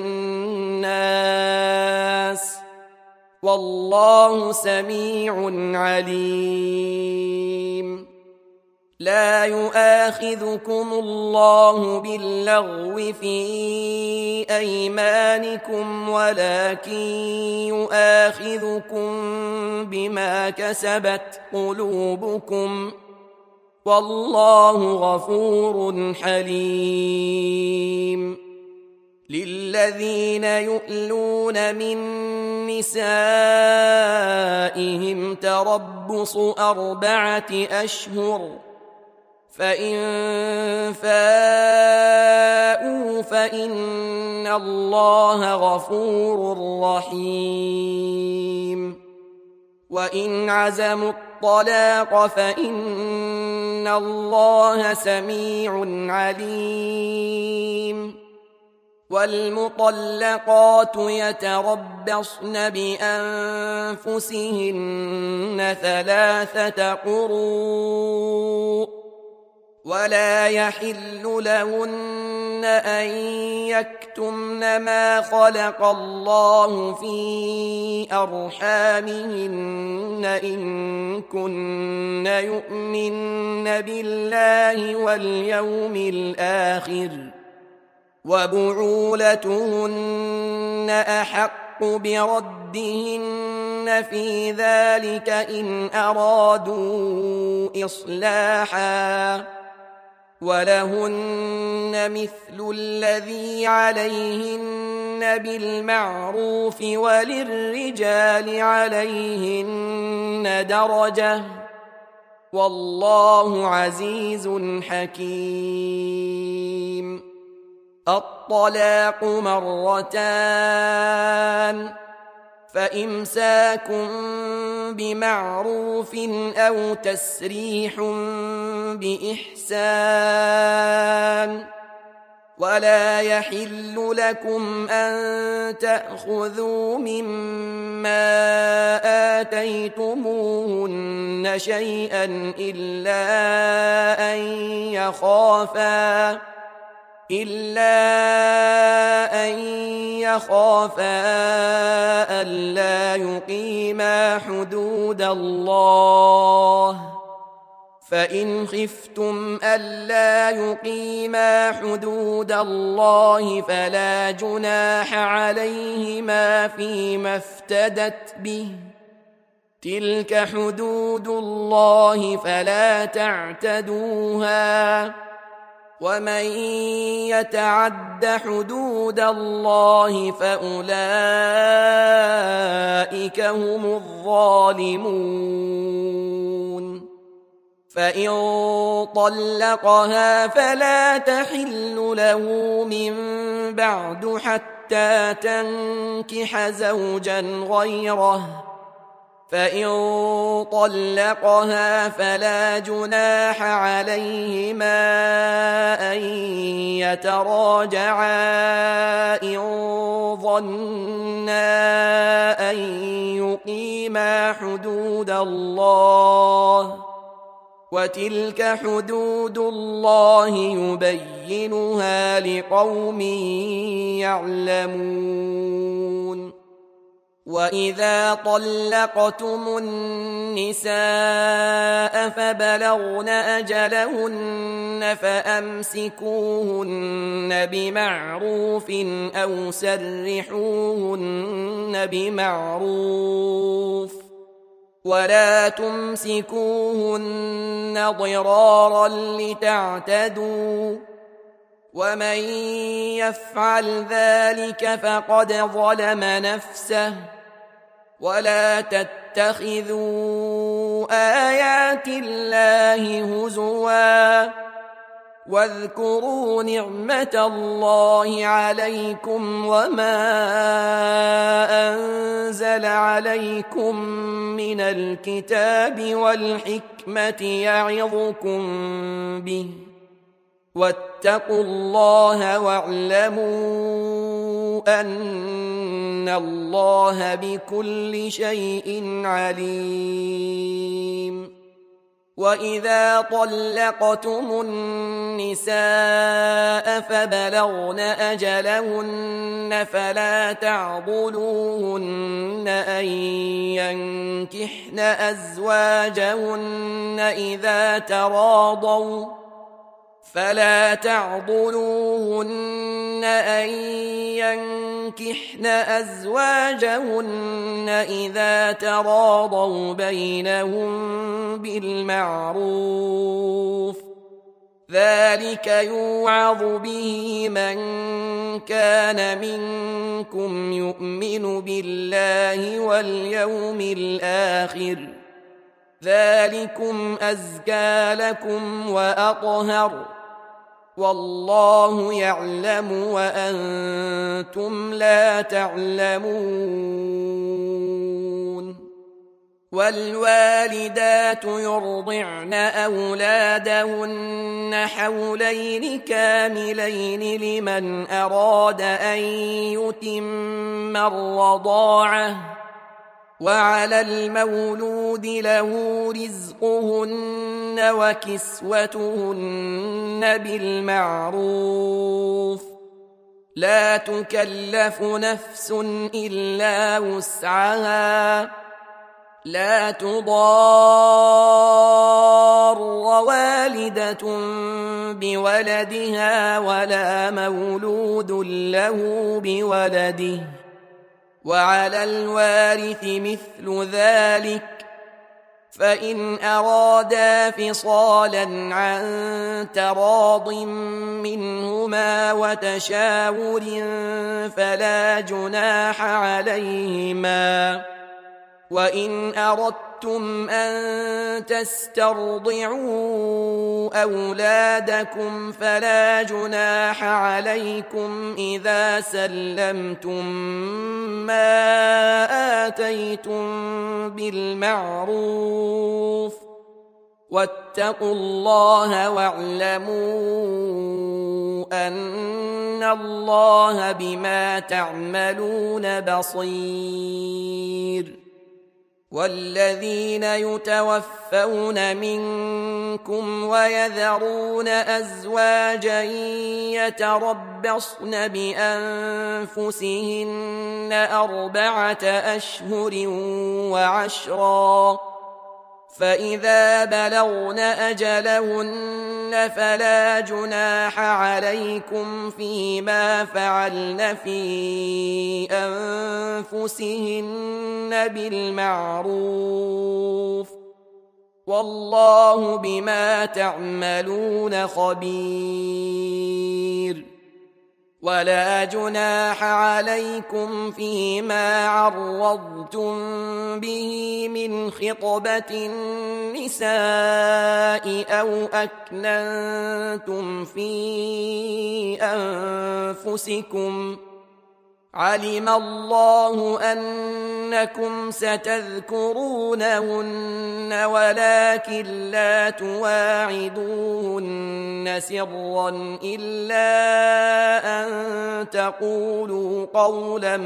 الناس والله سميع عليم. لا يؤاخذكم الله باللغو في أيمانكم ولكن يؤاخذكم بما كسبت قلوبكم والله غفور حليم. للذين يؤلون من نسائهم تربص 4 أشهر فإن فاءوا فإن الله غفور رحيم. وإن عزموا الطلاق فإن الله سميع عليم. والمطلقات يتربصن بأنفسهن 3 قروء ولا يحل لهن أن يكتمن ما خلق الله في أرحامهن إن كن يؤمن بالله واليوم الآخر وبعولتهن أحق بردهن في ذلك إن أرادوا إصلاحا ولهن مثل الذي عليهن بالمعروف وللرجال عليهن درجة والله عزيز حكيم. الطلاق 2 فإمساك بمعروف أو تسريح بإحسان ولا يحل لكم أن تأخذوا مما آتيتموهن شيئا إلا أن يخافا ألا يقيما حدود الله فإن خفتم ألا يقيما حدود الله فلا جناح عليهما فيما افتدت به تلك حدود الله فلا تعتدوها ومن يتعد حدود الله فأولئك هم الظالمون. فإن طلقها فلا تحل له من بعد حتى تنكح زوجا غيره فإن طلقها فلا جناح عليهما أن يتراجعا إن ظنا أن يقيما حدود الله وتلك حدود الله يبينها لقوم يعلمون. وإذا طلقتم النساء فبلغن أجلهن فأمسكوهن بمعروف أو سرحوهن بمعروف ولا تمسكوهن ضرارا لتعتدوا ومن يفعل ذلك فقد ظلم نفسه ولا تتخذوا آيات الله هزوا واذكروا نعمة الله عليكم وما أنزل عليكم من الكتاب والحكمة يعظكم به واتقوا الله واعلموا أن الله بكل شيء عليم. وإذا طلقتم النساء فبلغن أجلهن فلا تعضلوهن أن ينكحن أزواجهن إذا تراضوا بينهم بالمعروف، ذلك يوعظ به من كان منكم يؤمن بالله واليوم الآخر، ذلكم أزكى لكم وأطهر، والله يعلم وأنتم لا تعلمون. والوالدات يرضعن أولادهن حولين كاملين لمن أراد أن يتم الرضاعة، وعلى المولود له رزقهن وكسوتهن بالمعروف، لا تكلف نفس إلا وسعها، لا تضار والدة بولدها ولا مولود له بولده، وعلى الوارث مثل ذلك، فإن أرادا فصالا عن تراض منهما وتشاور فلا جناح عليهما. وإن أردتم أن تسترضعوا أولادكم فلا جناح عليكم إذا سلمتم ما آتيتم بالمعروف، واتقوا الله واعلموا أن الله بما تعملون بصير. والذين يتوفون منكم ويذرون أزواجا يتربصن بأنفسهن 4 أشهر و10، فإذا بلغن أجلهن فلا جناح عليكم فيما فعلن في أنفسهن بالمعروف، والله بما تعملون خبير. ولا جناح عليكم فيما عرضتم به من خطبة النساء أو أكننتم في أنفسكم، علم الله أنكم ستذكرونهن ولكن لا تواعدوهن سرا إلا أن تقولوا قولا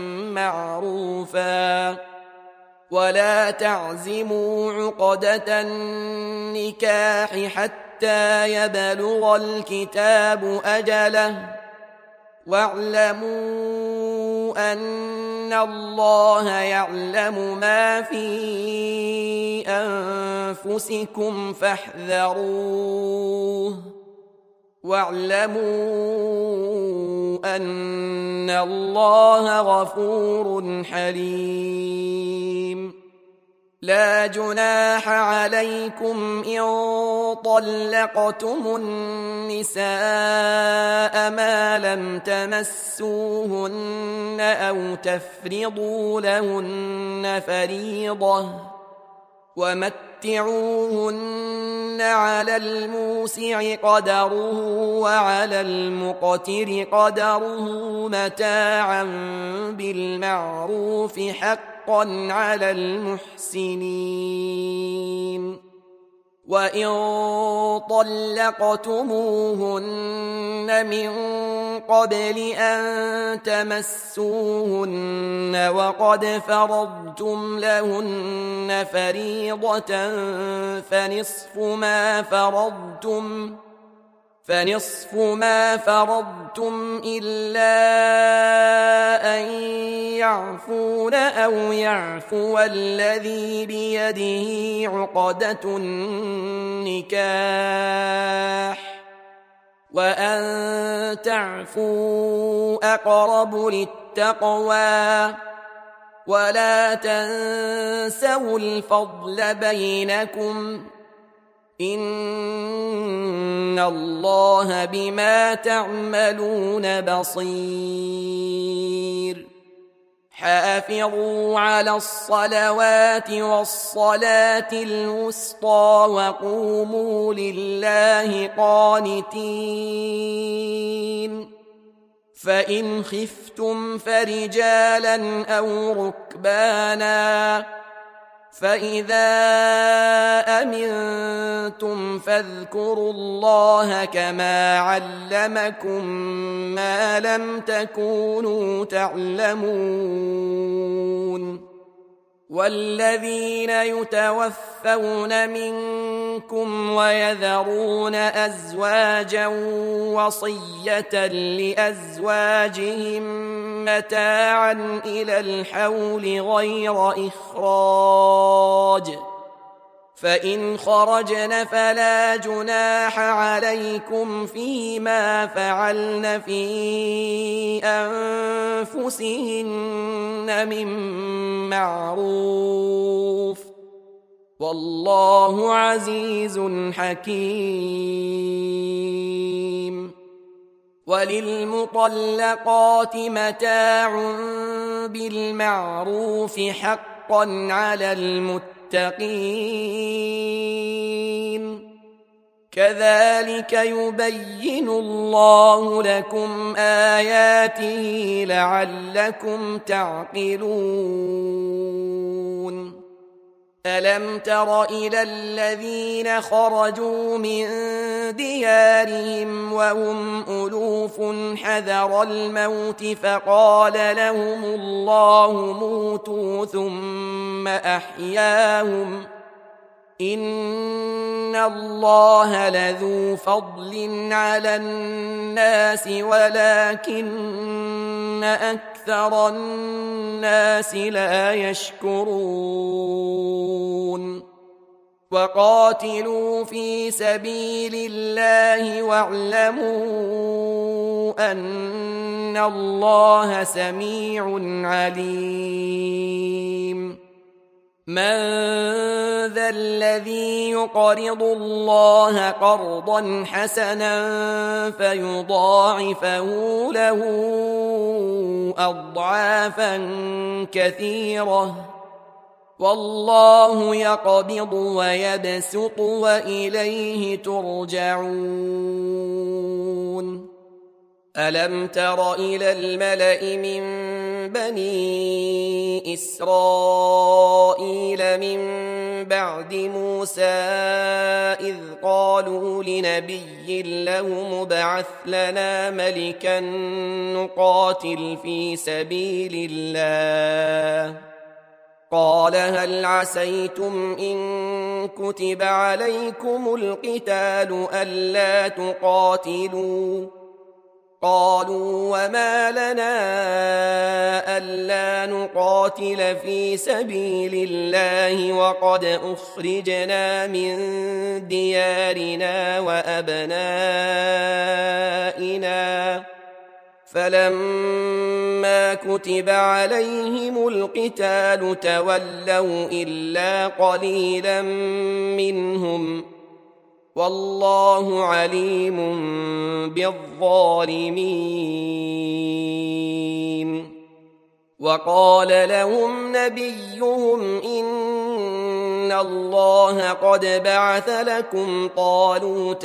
معروفا، ولا تعزموا عقدة النكاح حتى يبلغ الكتاب أجله، واعلموا أن الله يعلم ما في أنفسكم فاحذروه، واعلموا أن الله غفور حليم. لا جناح عليكم إن طلقتم النساء ما لم تمسوهن أو تفرضوا لهن فريضة، ومتعوهن على الموسع قدره وعلى المقتر قدره متاعا بالمعروف حقا على المحسنين. وإن طلقتموهن من قبل أن تمسوهن وقد فرضتم لهن فريضة فنصف ما فرضتم إلا أن يعفون أو يعفو الذي بيده عقدة النكاح وأن تعفوا أقرب للتقوى ولا تنسوا الفضل بينكم إن الله بما تعملون بصير حافظوا على الصلوات والصلاة الوسطى وقوموا لله قانتين فإن خفتم فرجالا أو ركبانا فإذا أمنتم فاذكروا الله كما علمكم ما لم تكونوا تعلمون والذين يتوفون منكم ويذرون أزواجا وصية لأزواجهم متاعا إلى الحول غير إخراج فإن خرجن فلا جناح عليكم فيما فعلن في أنفسهن من معروف والله عزيز حكيم وللمطلقات متاع بالمعروف حقا على المتقين كذلك يبين الله لكم آياته لعلكم تعقلون ألم تر إلى الذين خرجوا من ديارهم وهم ألوف حذر الموت فقال لهم الله موتوا ثم أحياهم إن الله لذو فضل على الناس ولكن أكثر الناس لا يشكرون وقاتلوا في سبيل الله واعلموا أن الله سميع عليم من ذا الذي يقرض الله قرضا حسنا فيضاعفه له أضعافا كثيرة والله يقبض ويبسط وإليه ترجعون ألم تر إلى الملأ من بني إسرائيل من بعد موسى إذ قالوا لنبي له مبعث لنا ملكا نقاتل في سبيل الله قال هل عسيتم إن كتب عليكم القتال ألا تقاتلوا قالوا وما لنا ألا نقاتل في سبيل الله وقد أخرجنا من ديارنا وأبنائنا فلما كتب عليهم القتال تولوا إلا قليلا منهم والله عليم بالظالمين وقال لهم نبيهم إن الله قد بعث لكم طالوت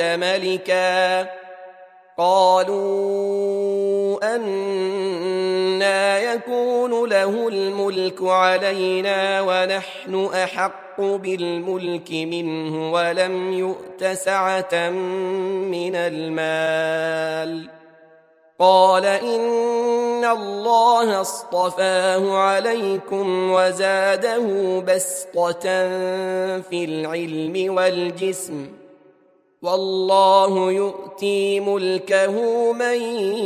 ملكا قالوا أنى يكون له الملك علينا ونحن أحق بالملك منه ولم يؤت سعة من المال. قال إن الله اصطفاه عليكم وزاده بسطة في العلم والجسم، والله يؤتي ملكه من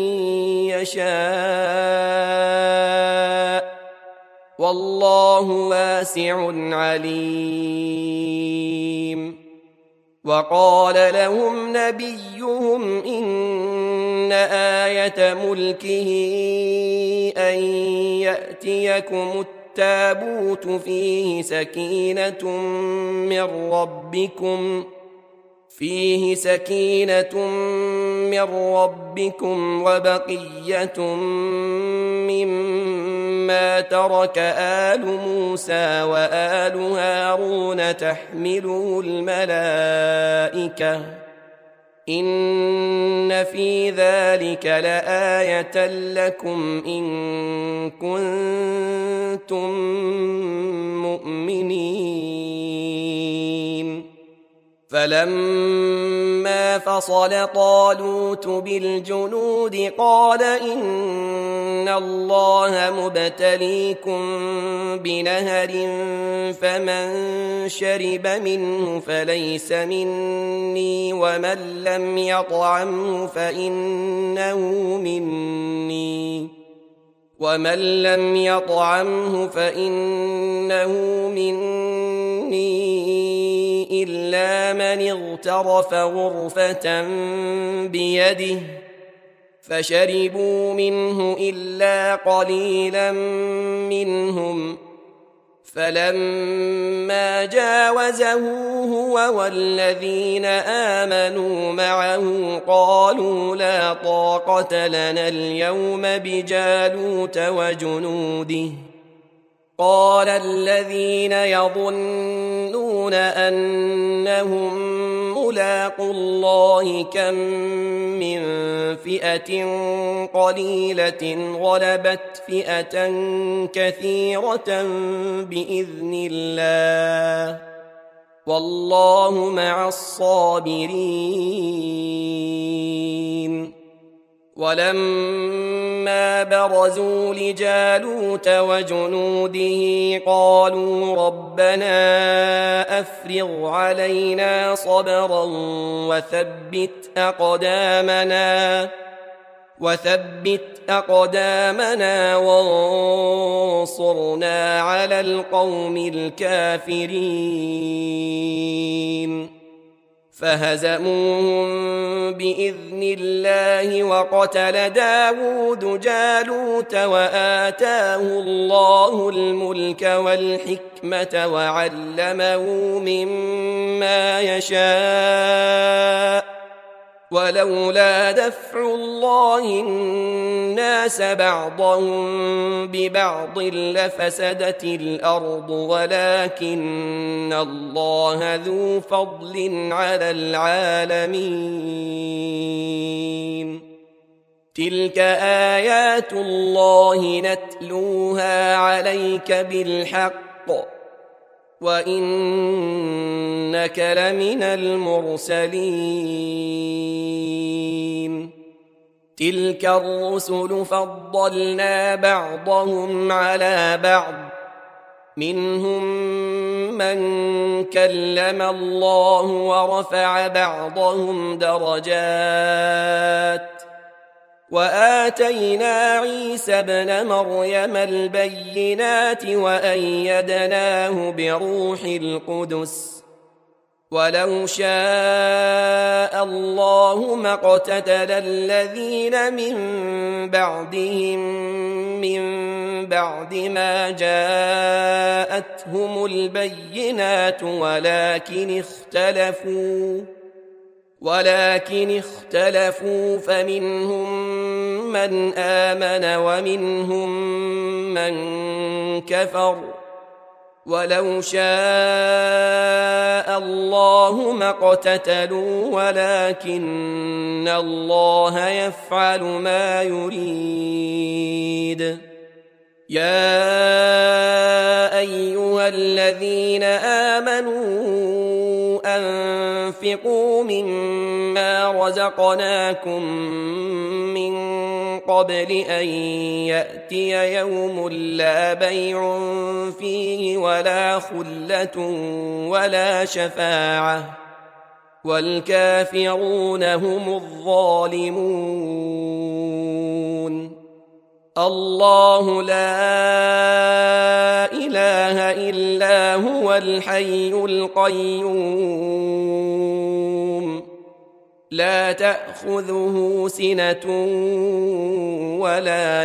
يشاء، والله واسع عليم. وقال لهم نبيهم إن آية ملكه أن يأتيكم التابوت فيه سكينة من ربكم وبقية مما ترك آل موسى وآل هارون تحمله الملائكة، إن في ذلك لآية لكم إن كنتم مؤمنين. فلما فصل طالوت بالجنود قال إن الله مبتليكم بنهر فمن شرب منه فليس مني ومن لم يطعمه فإنه مني إلا من اغترف غرفة بيده، فشربوا منه إلا قليلا منهم. فلما جاوزه هو والذين آمنوا معه قالوا لا طاقة لنا اليوم بجالوت وجنوده. قال الذين يظنون أنهم ملاقو الله كم من فئة قليلة غلبت فئة كثيرة بإذن الله، والله مع الصابرين. ولما برزوا لجالوت وجنوده قالوا ربنا أفرغ علينا صبرا وثبت أقدامنا وانصرنا على القوم الكافرين. فهزموهم بإذن الله وقتل داود جالوت وآتاه الله الملك والحكمة وعلمه مما يشاء، ولولا دفع الله الناس بعضهم ببعض لفسدت الأرض ولكن الله ذو فضل على العالمين. تلك آيات الله نتلوها عليك بالحق وإنك لمن المرسلين. تلك الرسل فضلنا بعضهم على بعض، منهم من كلم الله ورفع بعضهم درجات، وآتينا عيسى ابن مريم البينات وأيدناه بروح القدس، ولو شاء الله ما اقتتل الذين من بعدهم من بعد ما جاءتهم البينات ولكن اختلفوا فمنهم من آمن ومنهم من كفر، ولو شاء الله ما اقتتلوا ولكن الله يفعل ما يريد. يا أيها الذين آمنوا أنفقوا مما رزقناكم من قبل أن يأتي يوم لا بيع فيه ولا خلة ولا شفاعة والكافرون هم الظالمون. الله لا إله إلا هو الحي القيوم لا تأخذه سنة ولا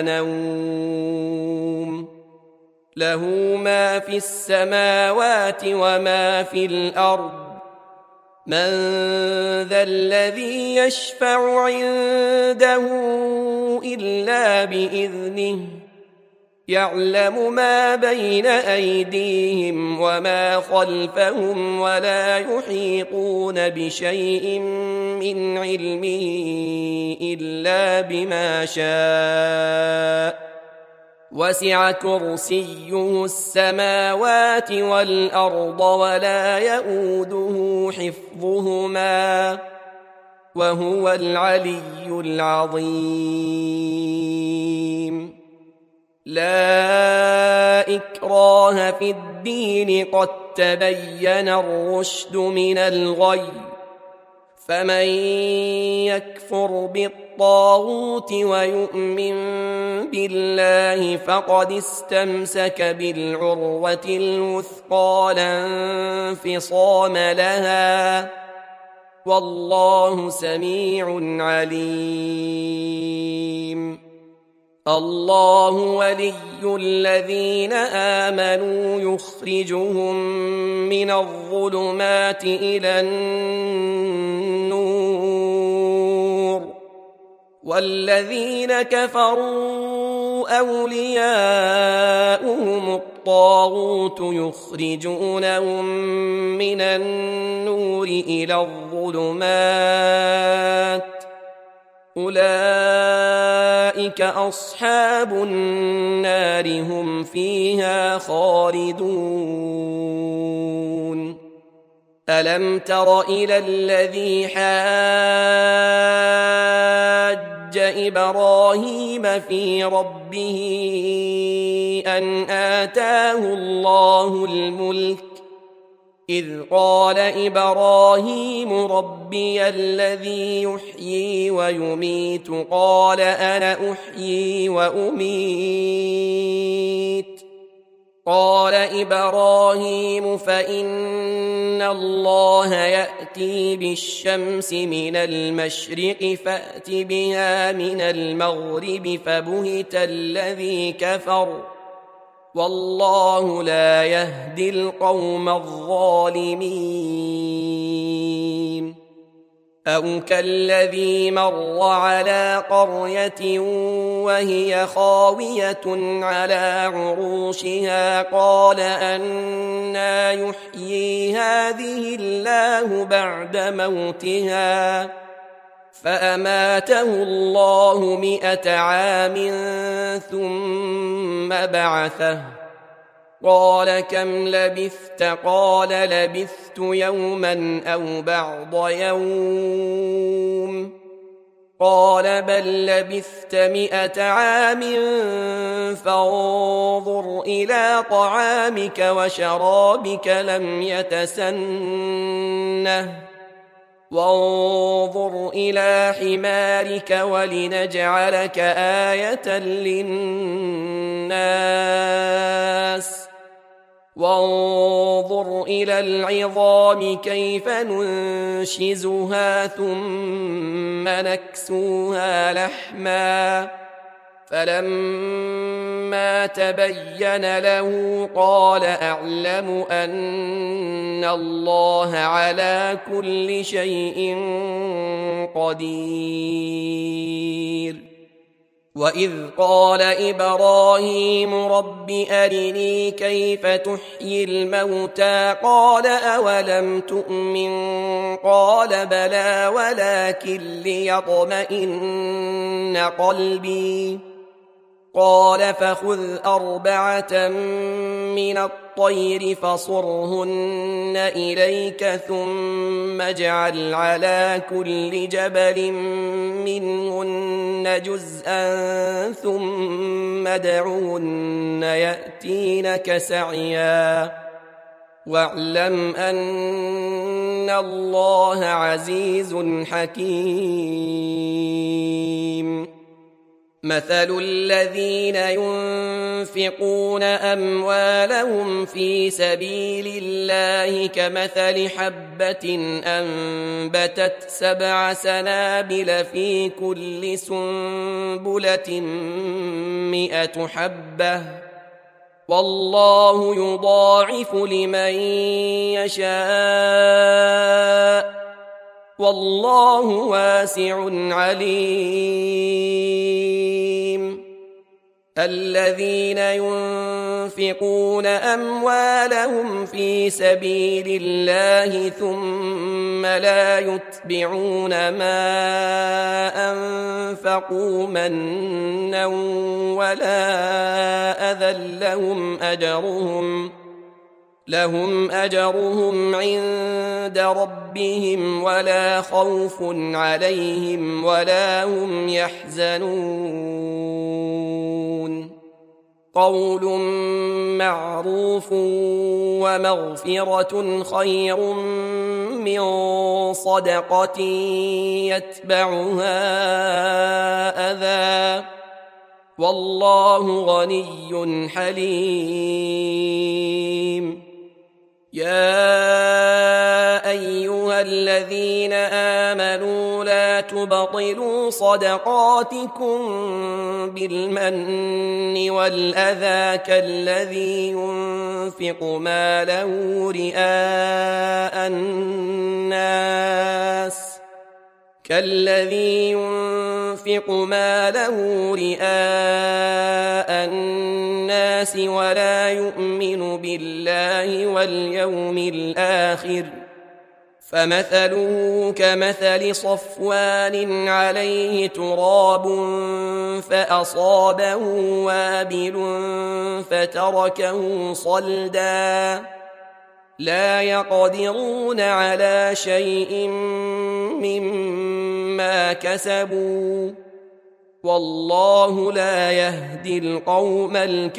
نوم له ما في السماوات وما في الأرض من ذا الذي يشفع عنده إلا بإذنه يعلم ما بين أيديهم وما خلفهم ولا يحيطون بشيء من علمه إلا بما شاء وسع كرسيه السماوات والأرض ولا يئوده حفظهما وهو العلي العظيم. لا إكراه في الدين قد تبين الرشد من الغي فمن يكفر بالطاغوت ويؤمن بالله فقد استمسك بالعروة الوثقى لا انفصام لها والله سميع عليم. الله ولي الذين آمنوا يخرجهم من الظلمات إلى النور والذين كفروا أولياؤهم الطاغوت يخرجونهم من النور إلى الظلمات أولئك أصحاب النار هم فيها خالدون. ألم تر إلى الذي حاج إبراهيم في ربه أن آتاه الله الملك إذ قال إبراهيم ربي الذي يحيي ويميت قال أنا أحيي وأميت قال إبراهيم فإن الله يأتي بالشمس من المشرق فأت بها من المغرب فبهت الذي كفر والله لا يهدي القوم الظالمين. أو كالذي مر على قرية وهي خاوية على عروشها قال أنى يحيي هذه الله بعد موتها فأماته الله 100 عام ثم بعثه قال كم لبثت قال لبثت يوما أو بعض يوم قال بل لبثت 100 عام فانظر إلى طعامك وشرابك لم يتسنه وانظر إلى حمارك ولنجعلك آية للناس وانظر إلى العظام كيف ننشزها ثم نكسوها لحما فلما تبين له قال أعلم أن الله على كل شيء قدير. وإذ قال إبراهيم رب أرني كيف تحيي الموتى قال أولم تؤمن قال بلى ولكن ليطمئن قلبي قال فخذ أربعة من الطير فصرهن إليك ثم اجعل على كل جبل منهن جزءا ثم ادعهن يأتينك سعيا واعلم أن الله عزيز حكيم مثل الذين ينفقون أموالهم في سبيل الله كمثل حبة أنبتت 7 سنابل في كل سنبلة 100 حبة والله يضاعف لمن يشاء والله واسع عليم الذين ينفقون أموالهم في سبيل الله ثم لا يتبعون ما أنفقوا منا ولا أذى لهم أجرهم عند ربهم ولا خوف عليهم ولا هم يحزنون قول معروف ومغفرة خير من صدقة يتبعها أذى والله غني حليم يا أيها الذين آمنوا لا تبطلوا صدقاتكم بالمن والأذى كالذي ينفق ماله رئاء الناس ولا يؤمن بالله واليوم الآخر فمثله كمثل صفوان عليه تراب فأصابه وابل فتركه صلدا لا يقدرون على شيء مما كسبوا والله لا يهدي القوم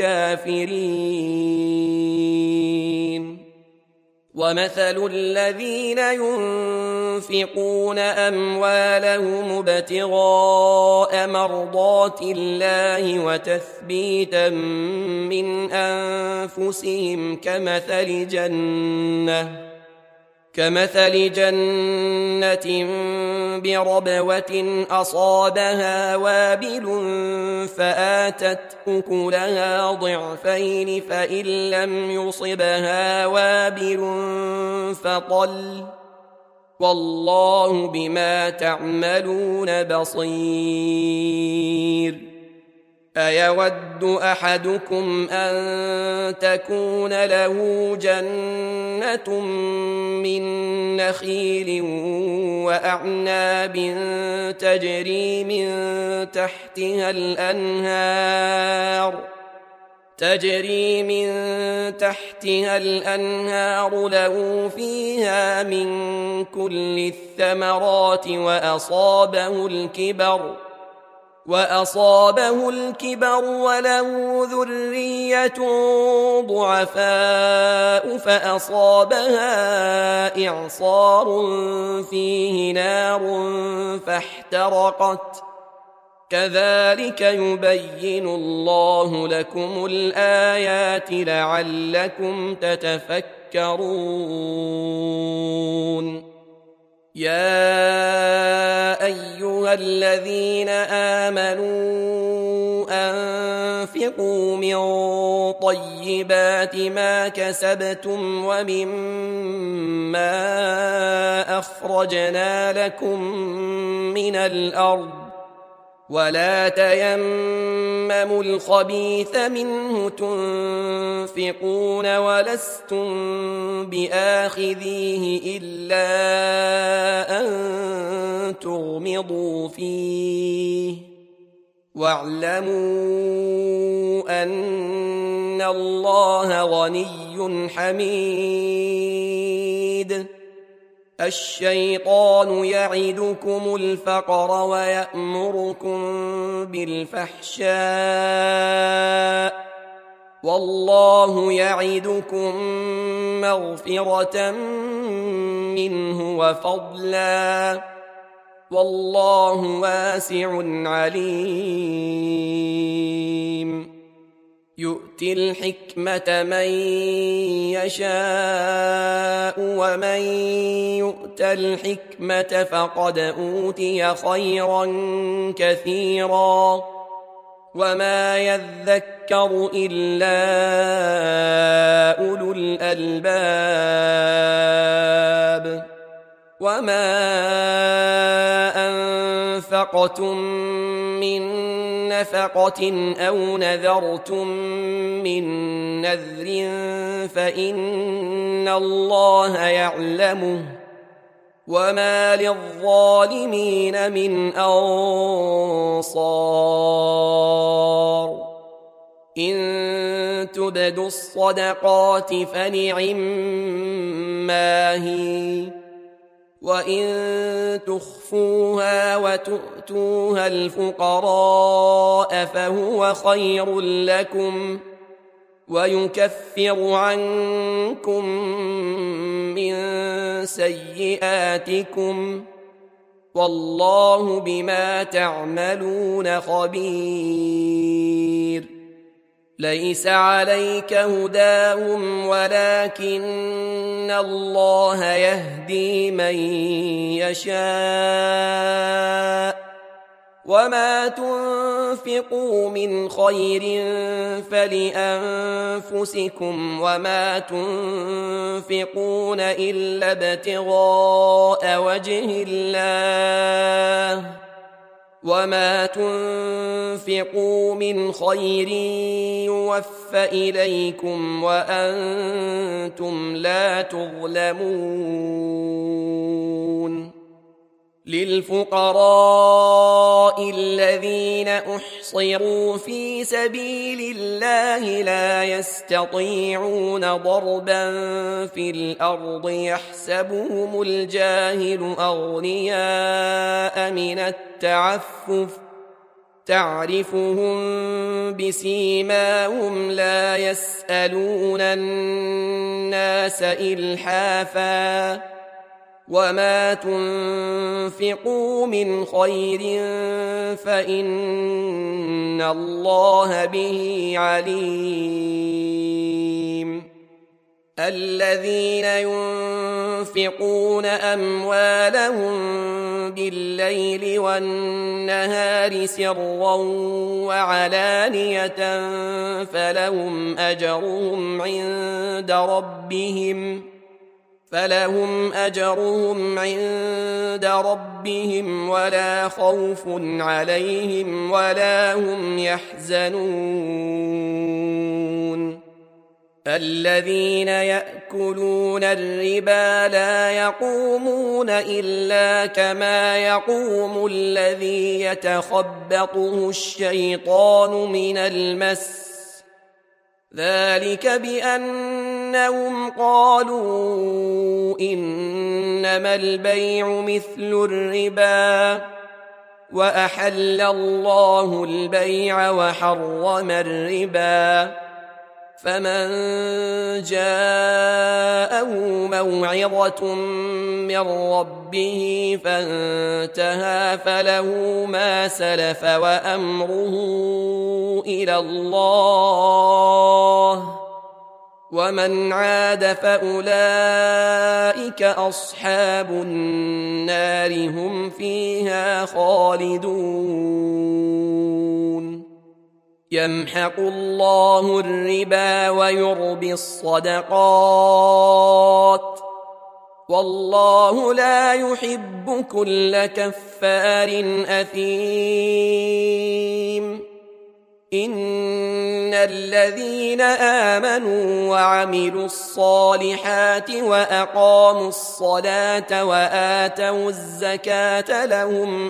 الكافرين ومثل الذين ينفقون أموالهم ابتغاء مرضات الله وتثبيتا من أنفسهم كمثل جنة بربوة أصابها وابل فآتت أكلها ضعفين فإن لم يصبها وابل فطل والله بما تعملون بصير أيود أحدكم أن تكون له جنة من نخيل وأعناب تجري من تحتها الأنهار له فيها من كل الثمرات وأصابه الكبر وله ذرية ضعفاء فأصابها إعصار فيه نار فاحترقت كذلك يبين الله لكم الآيات لعلكم تتفكرون يا أيها الذين آمنوا أنفقوا من طيبات ما كسبتم ومما أخرجنا لكم من الأرض ولا تيمموا الخبيث منه تنفقون ولستم بآخذيه إلا أن تغمضوا فيه واعلموا أن الله غني حميد. الشيطان يعدكم الفقر ويأمركم بالفحشاء والله يعدكم مغفرة منه وفضلا والله واسع عليم. يؤتي الحكمة من يشاء ومن يؤت الحكمة فقد أوتي خيرا كثيرا وما يذكر إلا أولو الألباب. وما أنفقتم من نفقة أو نذرتم من نذر فإن الله يعلمه وما للظالمين من أنصار. إن تبدوا الصدقات فنعما هي وإن تخفوها وتؤتوها الفقراء فهو خير لكم ويكفر عنكم من سيئاتكم والله بما تعملون خبير. ليس عليك هداهم ولكن الله يهدي من يشاء وما تنفقوا من خير فلأنفسكم وما تنفقون إلا ابتغاء وجه الله وما تنفقوا من خير يوف إليكم وأنتم لا تظلمون. للفقراء الذين أحصروا في سبيل الله لا يستطيعون ضربا في الأرض يحسبهم الجاهل أغنياء من التعفف تعرفهم بسيماهم لا يسألون الناس إلحافا وما تنفقوا من خير فإن الله به عليم. الذين ينفقون أموالهم بالليل والنهار سرا وعلانية فلهم أجرهم عند ربهم ولا خوف عليهم ولا هم يحزنون. الذين يأكلون الربا لا يقومون إلا كما يقوم الذي يتخبطه الشيطان من المس ذلك بأنهم قالوا إنما البيع مثل الربا وأحل الله البيع وحرم الربا. فمن جاءه موعظة من ربه فانتهى فله ما سلف وأمره إلى الله ومن عاد فأولئك أصحاب النار هم فيها خالدون. يمحق الله الربا ويربي الصدقات والله لا يحب كل كفار أثيم. إن الذين آمنوا وعملوا الصالحات وأقاموا الصلاة وآتوا الزكاة لهم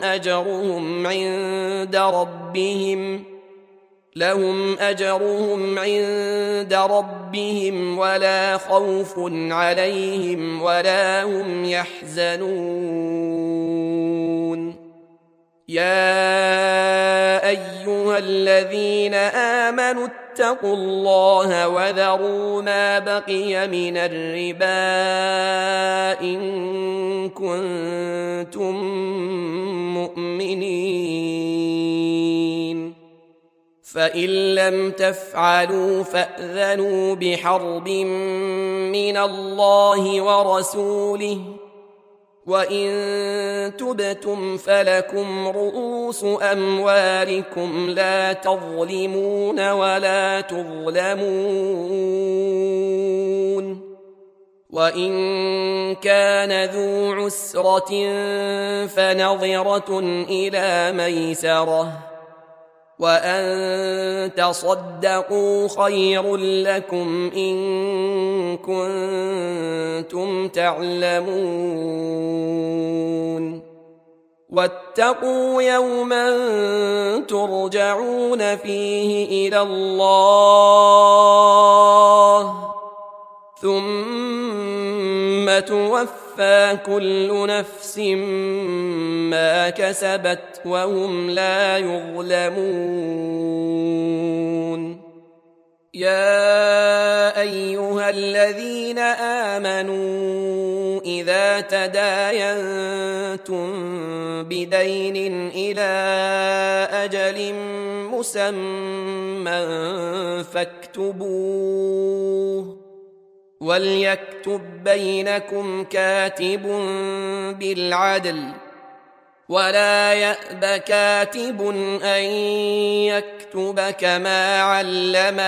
أجرهم عند ربهم ولا خوف عليهم ولا هم يحزنون. يا أيها الذين آمنوا اتقوا الله وذروا ما بقي من الربا إن كنتم مؤمنين، فإن لم تفعلوا فأذنوا بحرب من الله ورسوله، وإن تبتم فلكم رؤوس أموالكم لا تظلمون ولا تظلمون. وإن كان ذو عسرة فنظرة إلى ميسرة، وأن تصدقوا خير لكم إن كنتم تعلمون. واتقوا يوما ترجعون فيه إلى الله ثم توفى كل نفس ما كسبت وهم لا يظلمون. يا أيها الذين آمنوا إذا تداينتم بدين إلى أجل مسمى فاكتبوه، وليكتب بينكم كاتب بالعدل، ولا يأب كاتب أن يكتب كما علمه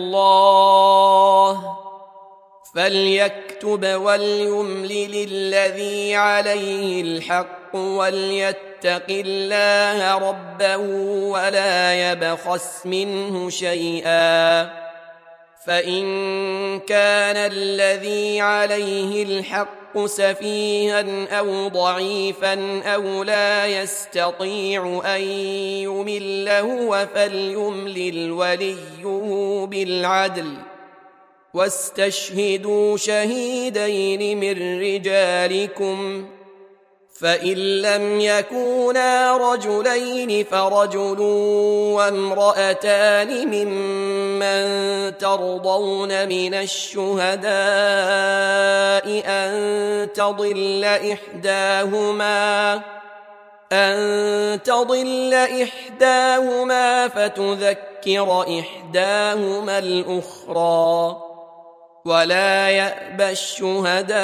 الله، فليكتب وليملل الذي عليه الحق وليتق الله ربه ولا يبخس منه شيئا، فإن كان الذي عليه الحق سفيها أو ضعيفا أو لا يستطيع أن يمل هو فليملل وليه بالعدل، واستشهدوا شهيدين من رجالكم، فإن لم يكونا رجلين فرجل وامرأتان ممن ترضون من الشهداء أن تضل إحداهما فتذكر إحداهما الأخرى، ولا يأبى الشهداء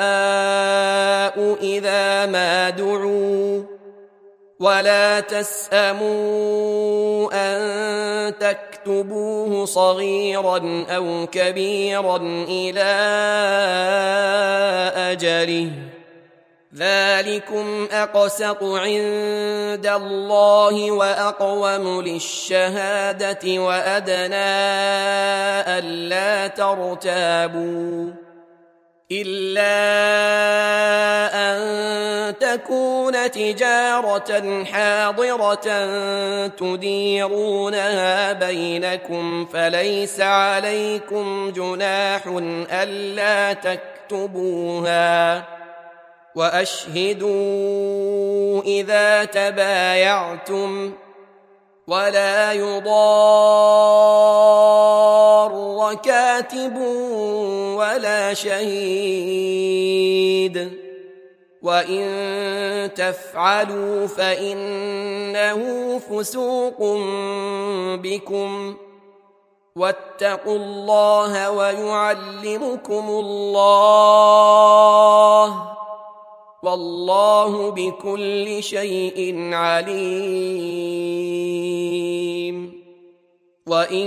إذا ما دعوا، ولا تسأموا أن تكتبوه صغيرا أو كبيرا إلى أجله، ذلكم أقسط عند الله وأقوم للشهادة وأدنى ألا ترتابوا، إلا أن تكون تجارة حاضرة تديرونها بينكم فليس عليكم جناح ألا تكتبوها، وأشهدوا إذا تبايعتم، ولا يضار كاتب ولا شهيد، وإن تفعلوا فإنه فسوق بكم، واتقوا الله ويعلمكم الله، والله بكل شيء عليم. وإن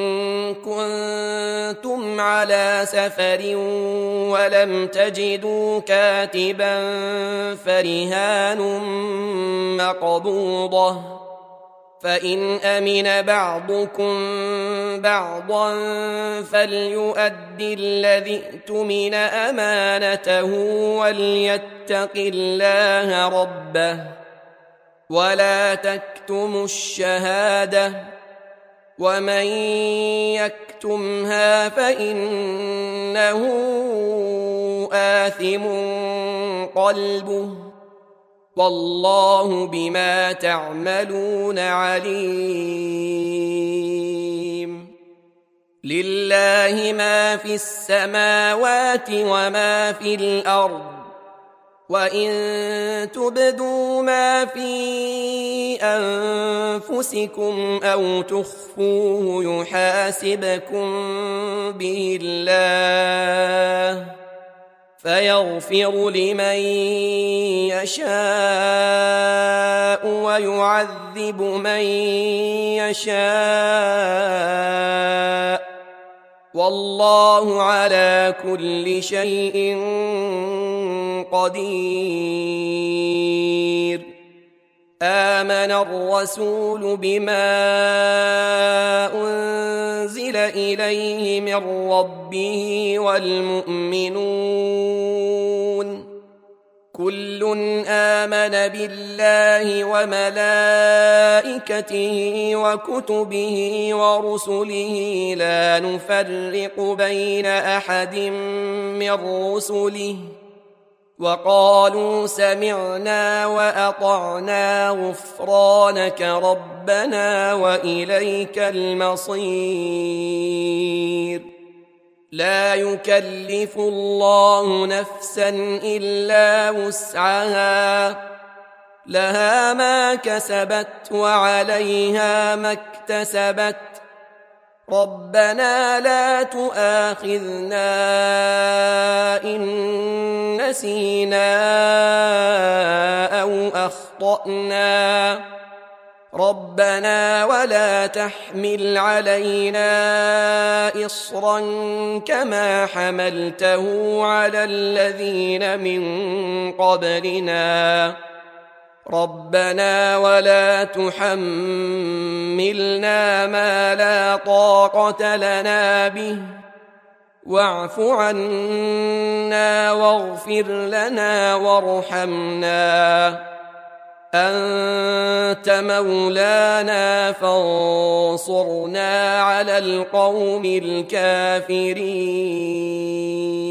كنتم على سفر ولم تجدوا كاتبا فرهان مقبوضة، فإن أمن بعضكم بعضا فليؤد الذي ائتمن أمانته وليتق الله ربه ولا تكتموا الشهادة ومن يكتمها فإنه آثم قلبه والله بما تعملون عليم. لله ما في السماوات وما في الأرض وإن تبدوا ما في أنفسكم أو تخفوه يحاسبكم به الله فيغفر لمن يشاء ويعذب من يشاء والله على كل شيء قدير. آمن الرسول بما أنزل إليه من ربه والمؤمنون كل آمن بالله وملائكته وكتبه ورسله لا نفرق بين أحد من رسله وقالوا سمعنا وأطعنا غفرانك ربنا وإليك المصير. لا يكلف الله نفسا إلا وسعها لها ما كسبت وعليها ما اكتسبت ربنا لا تؤاخذنا إن نسينا أو أخطأنا ربنا ولا تحمل علينا إصرا كما حملته على الذين من قبلنا ربنا ولا تحملنا ما لا طاقة لنا به واعف عنا واغفر لنا وارحمنا أنت مولانا فانصرنا على القوم الكافرين.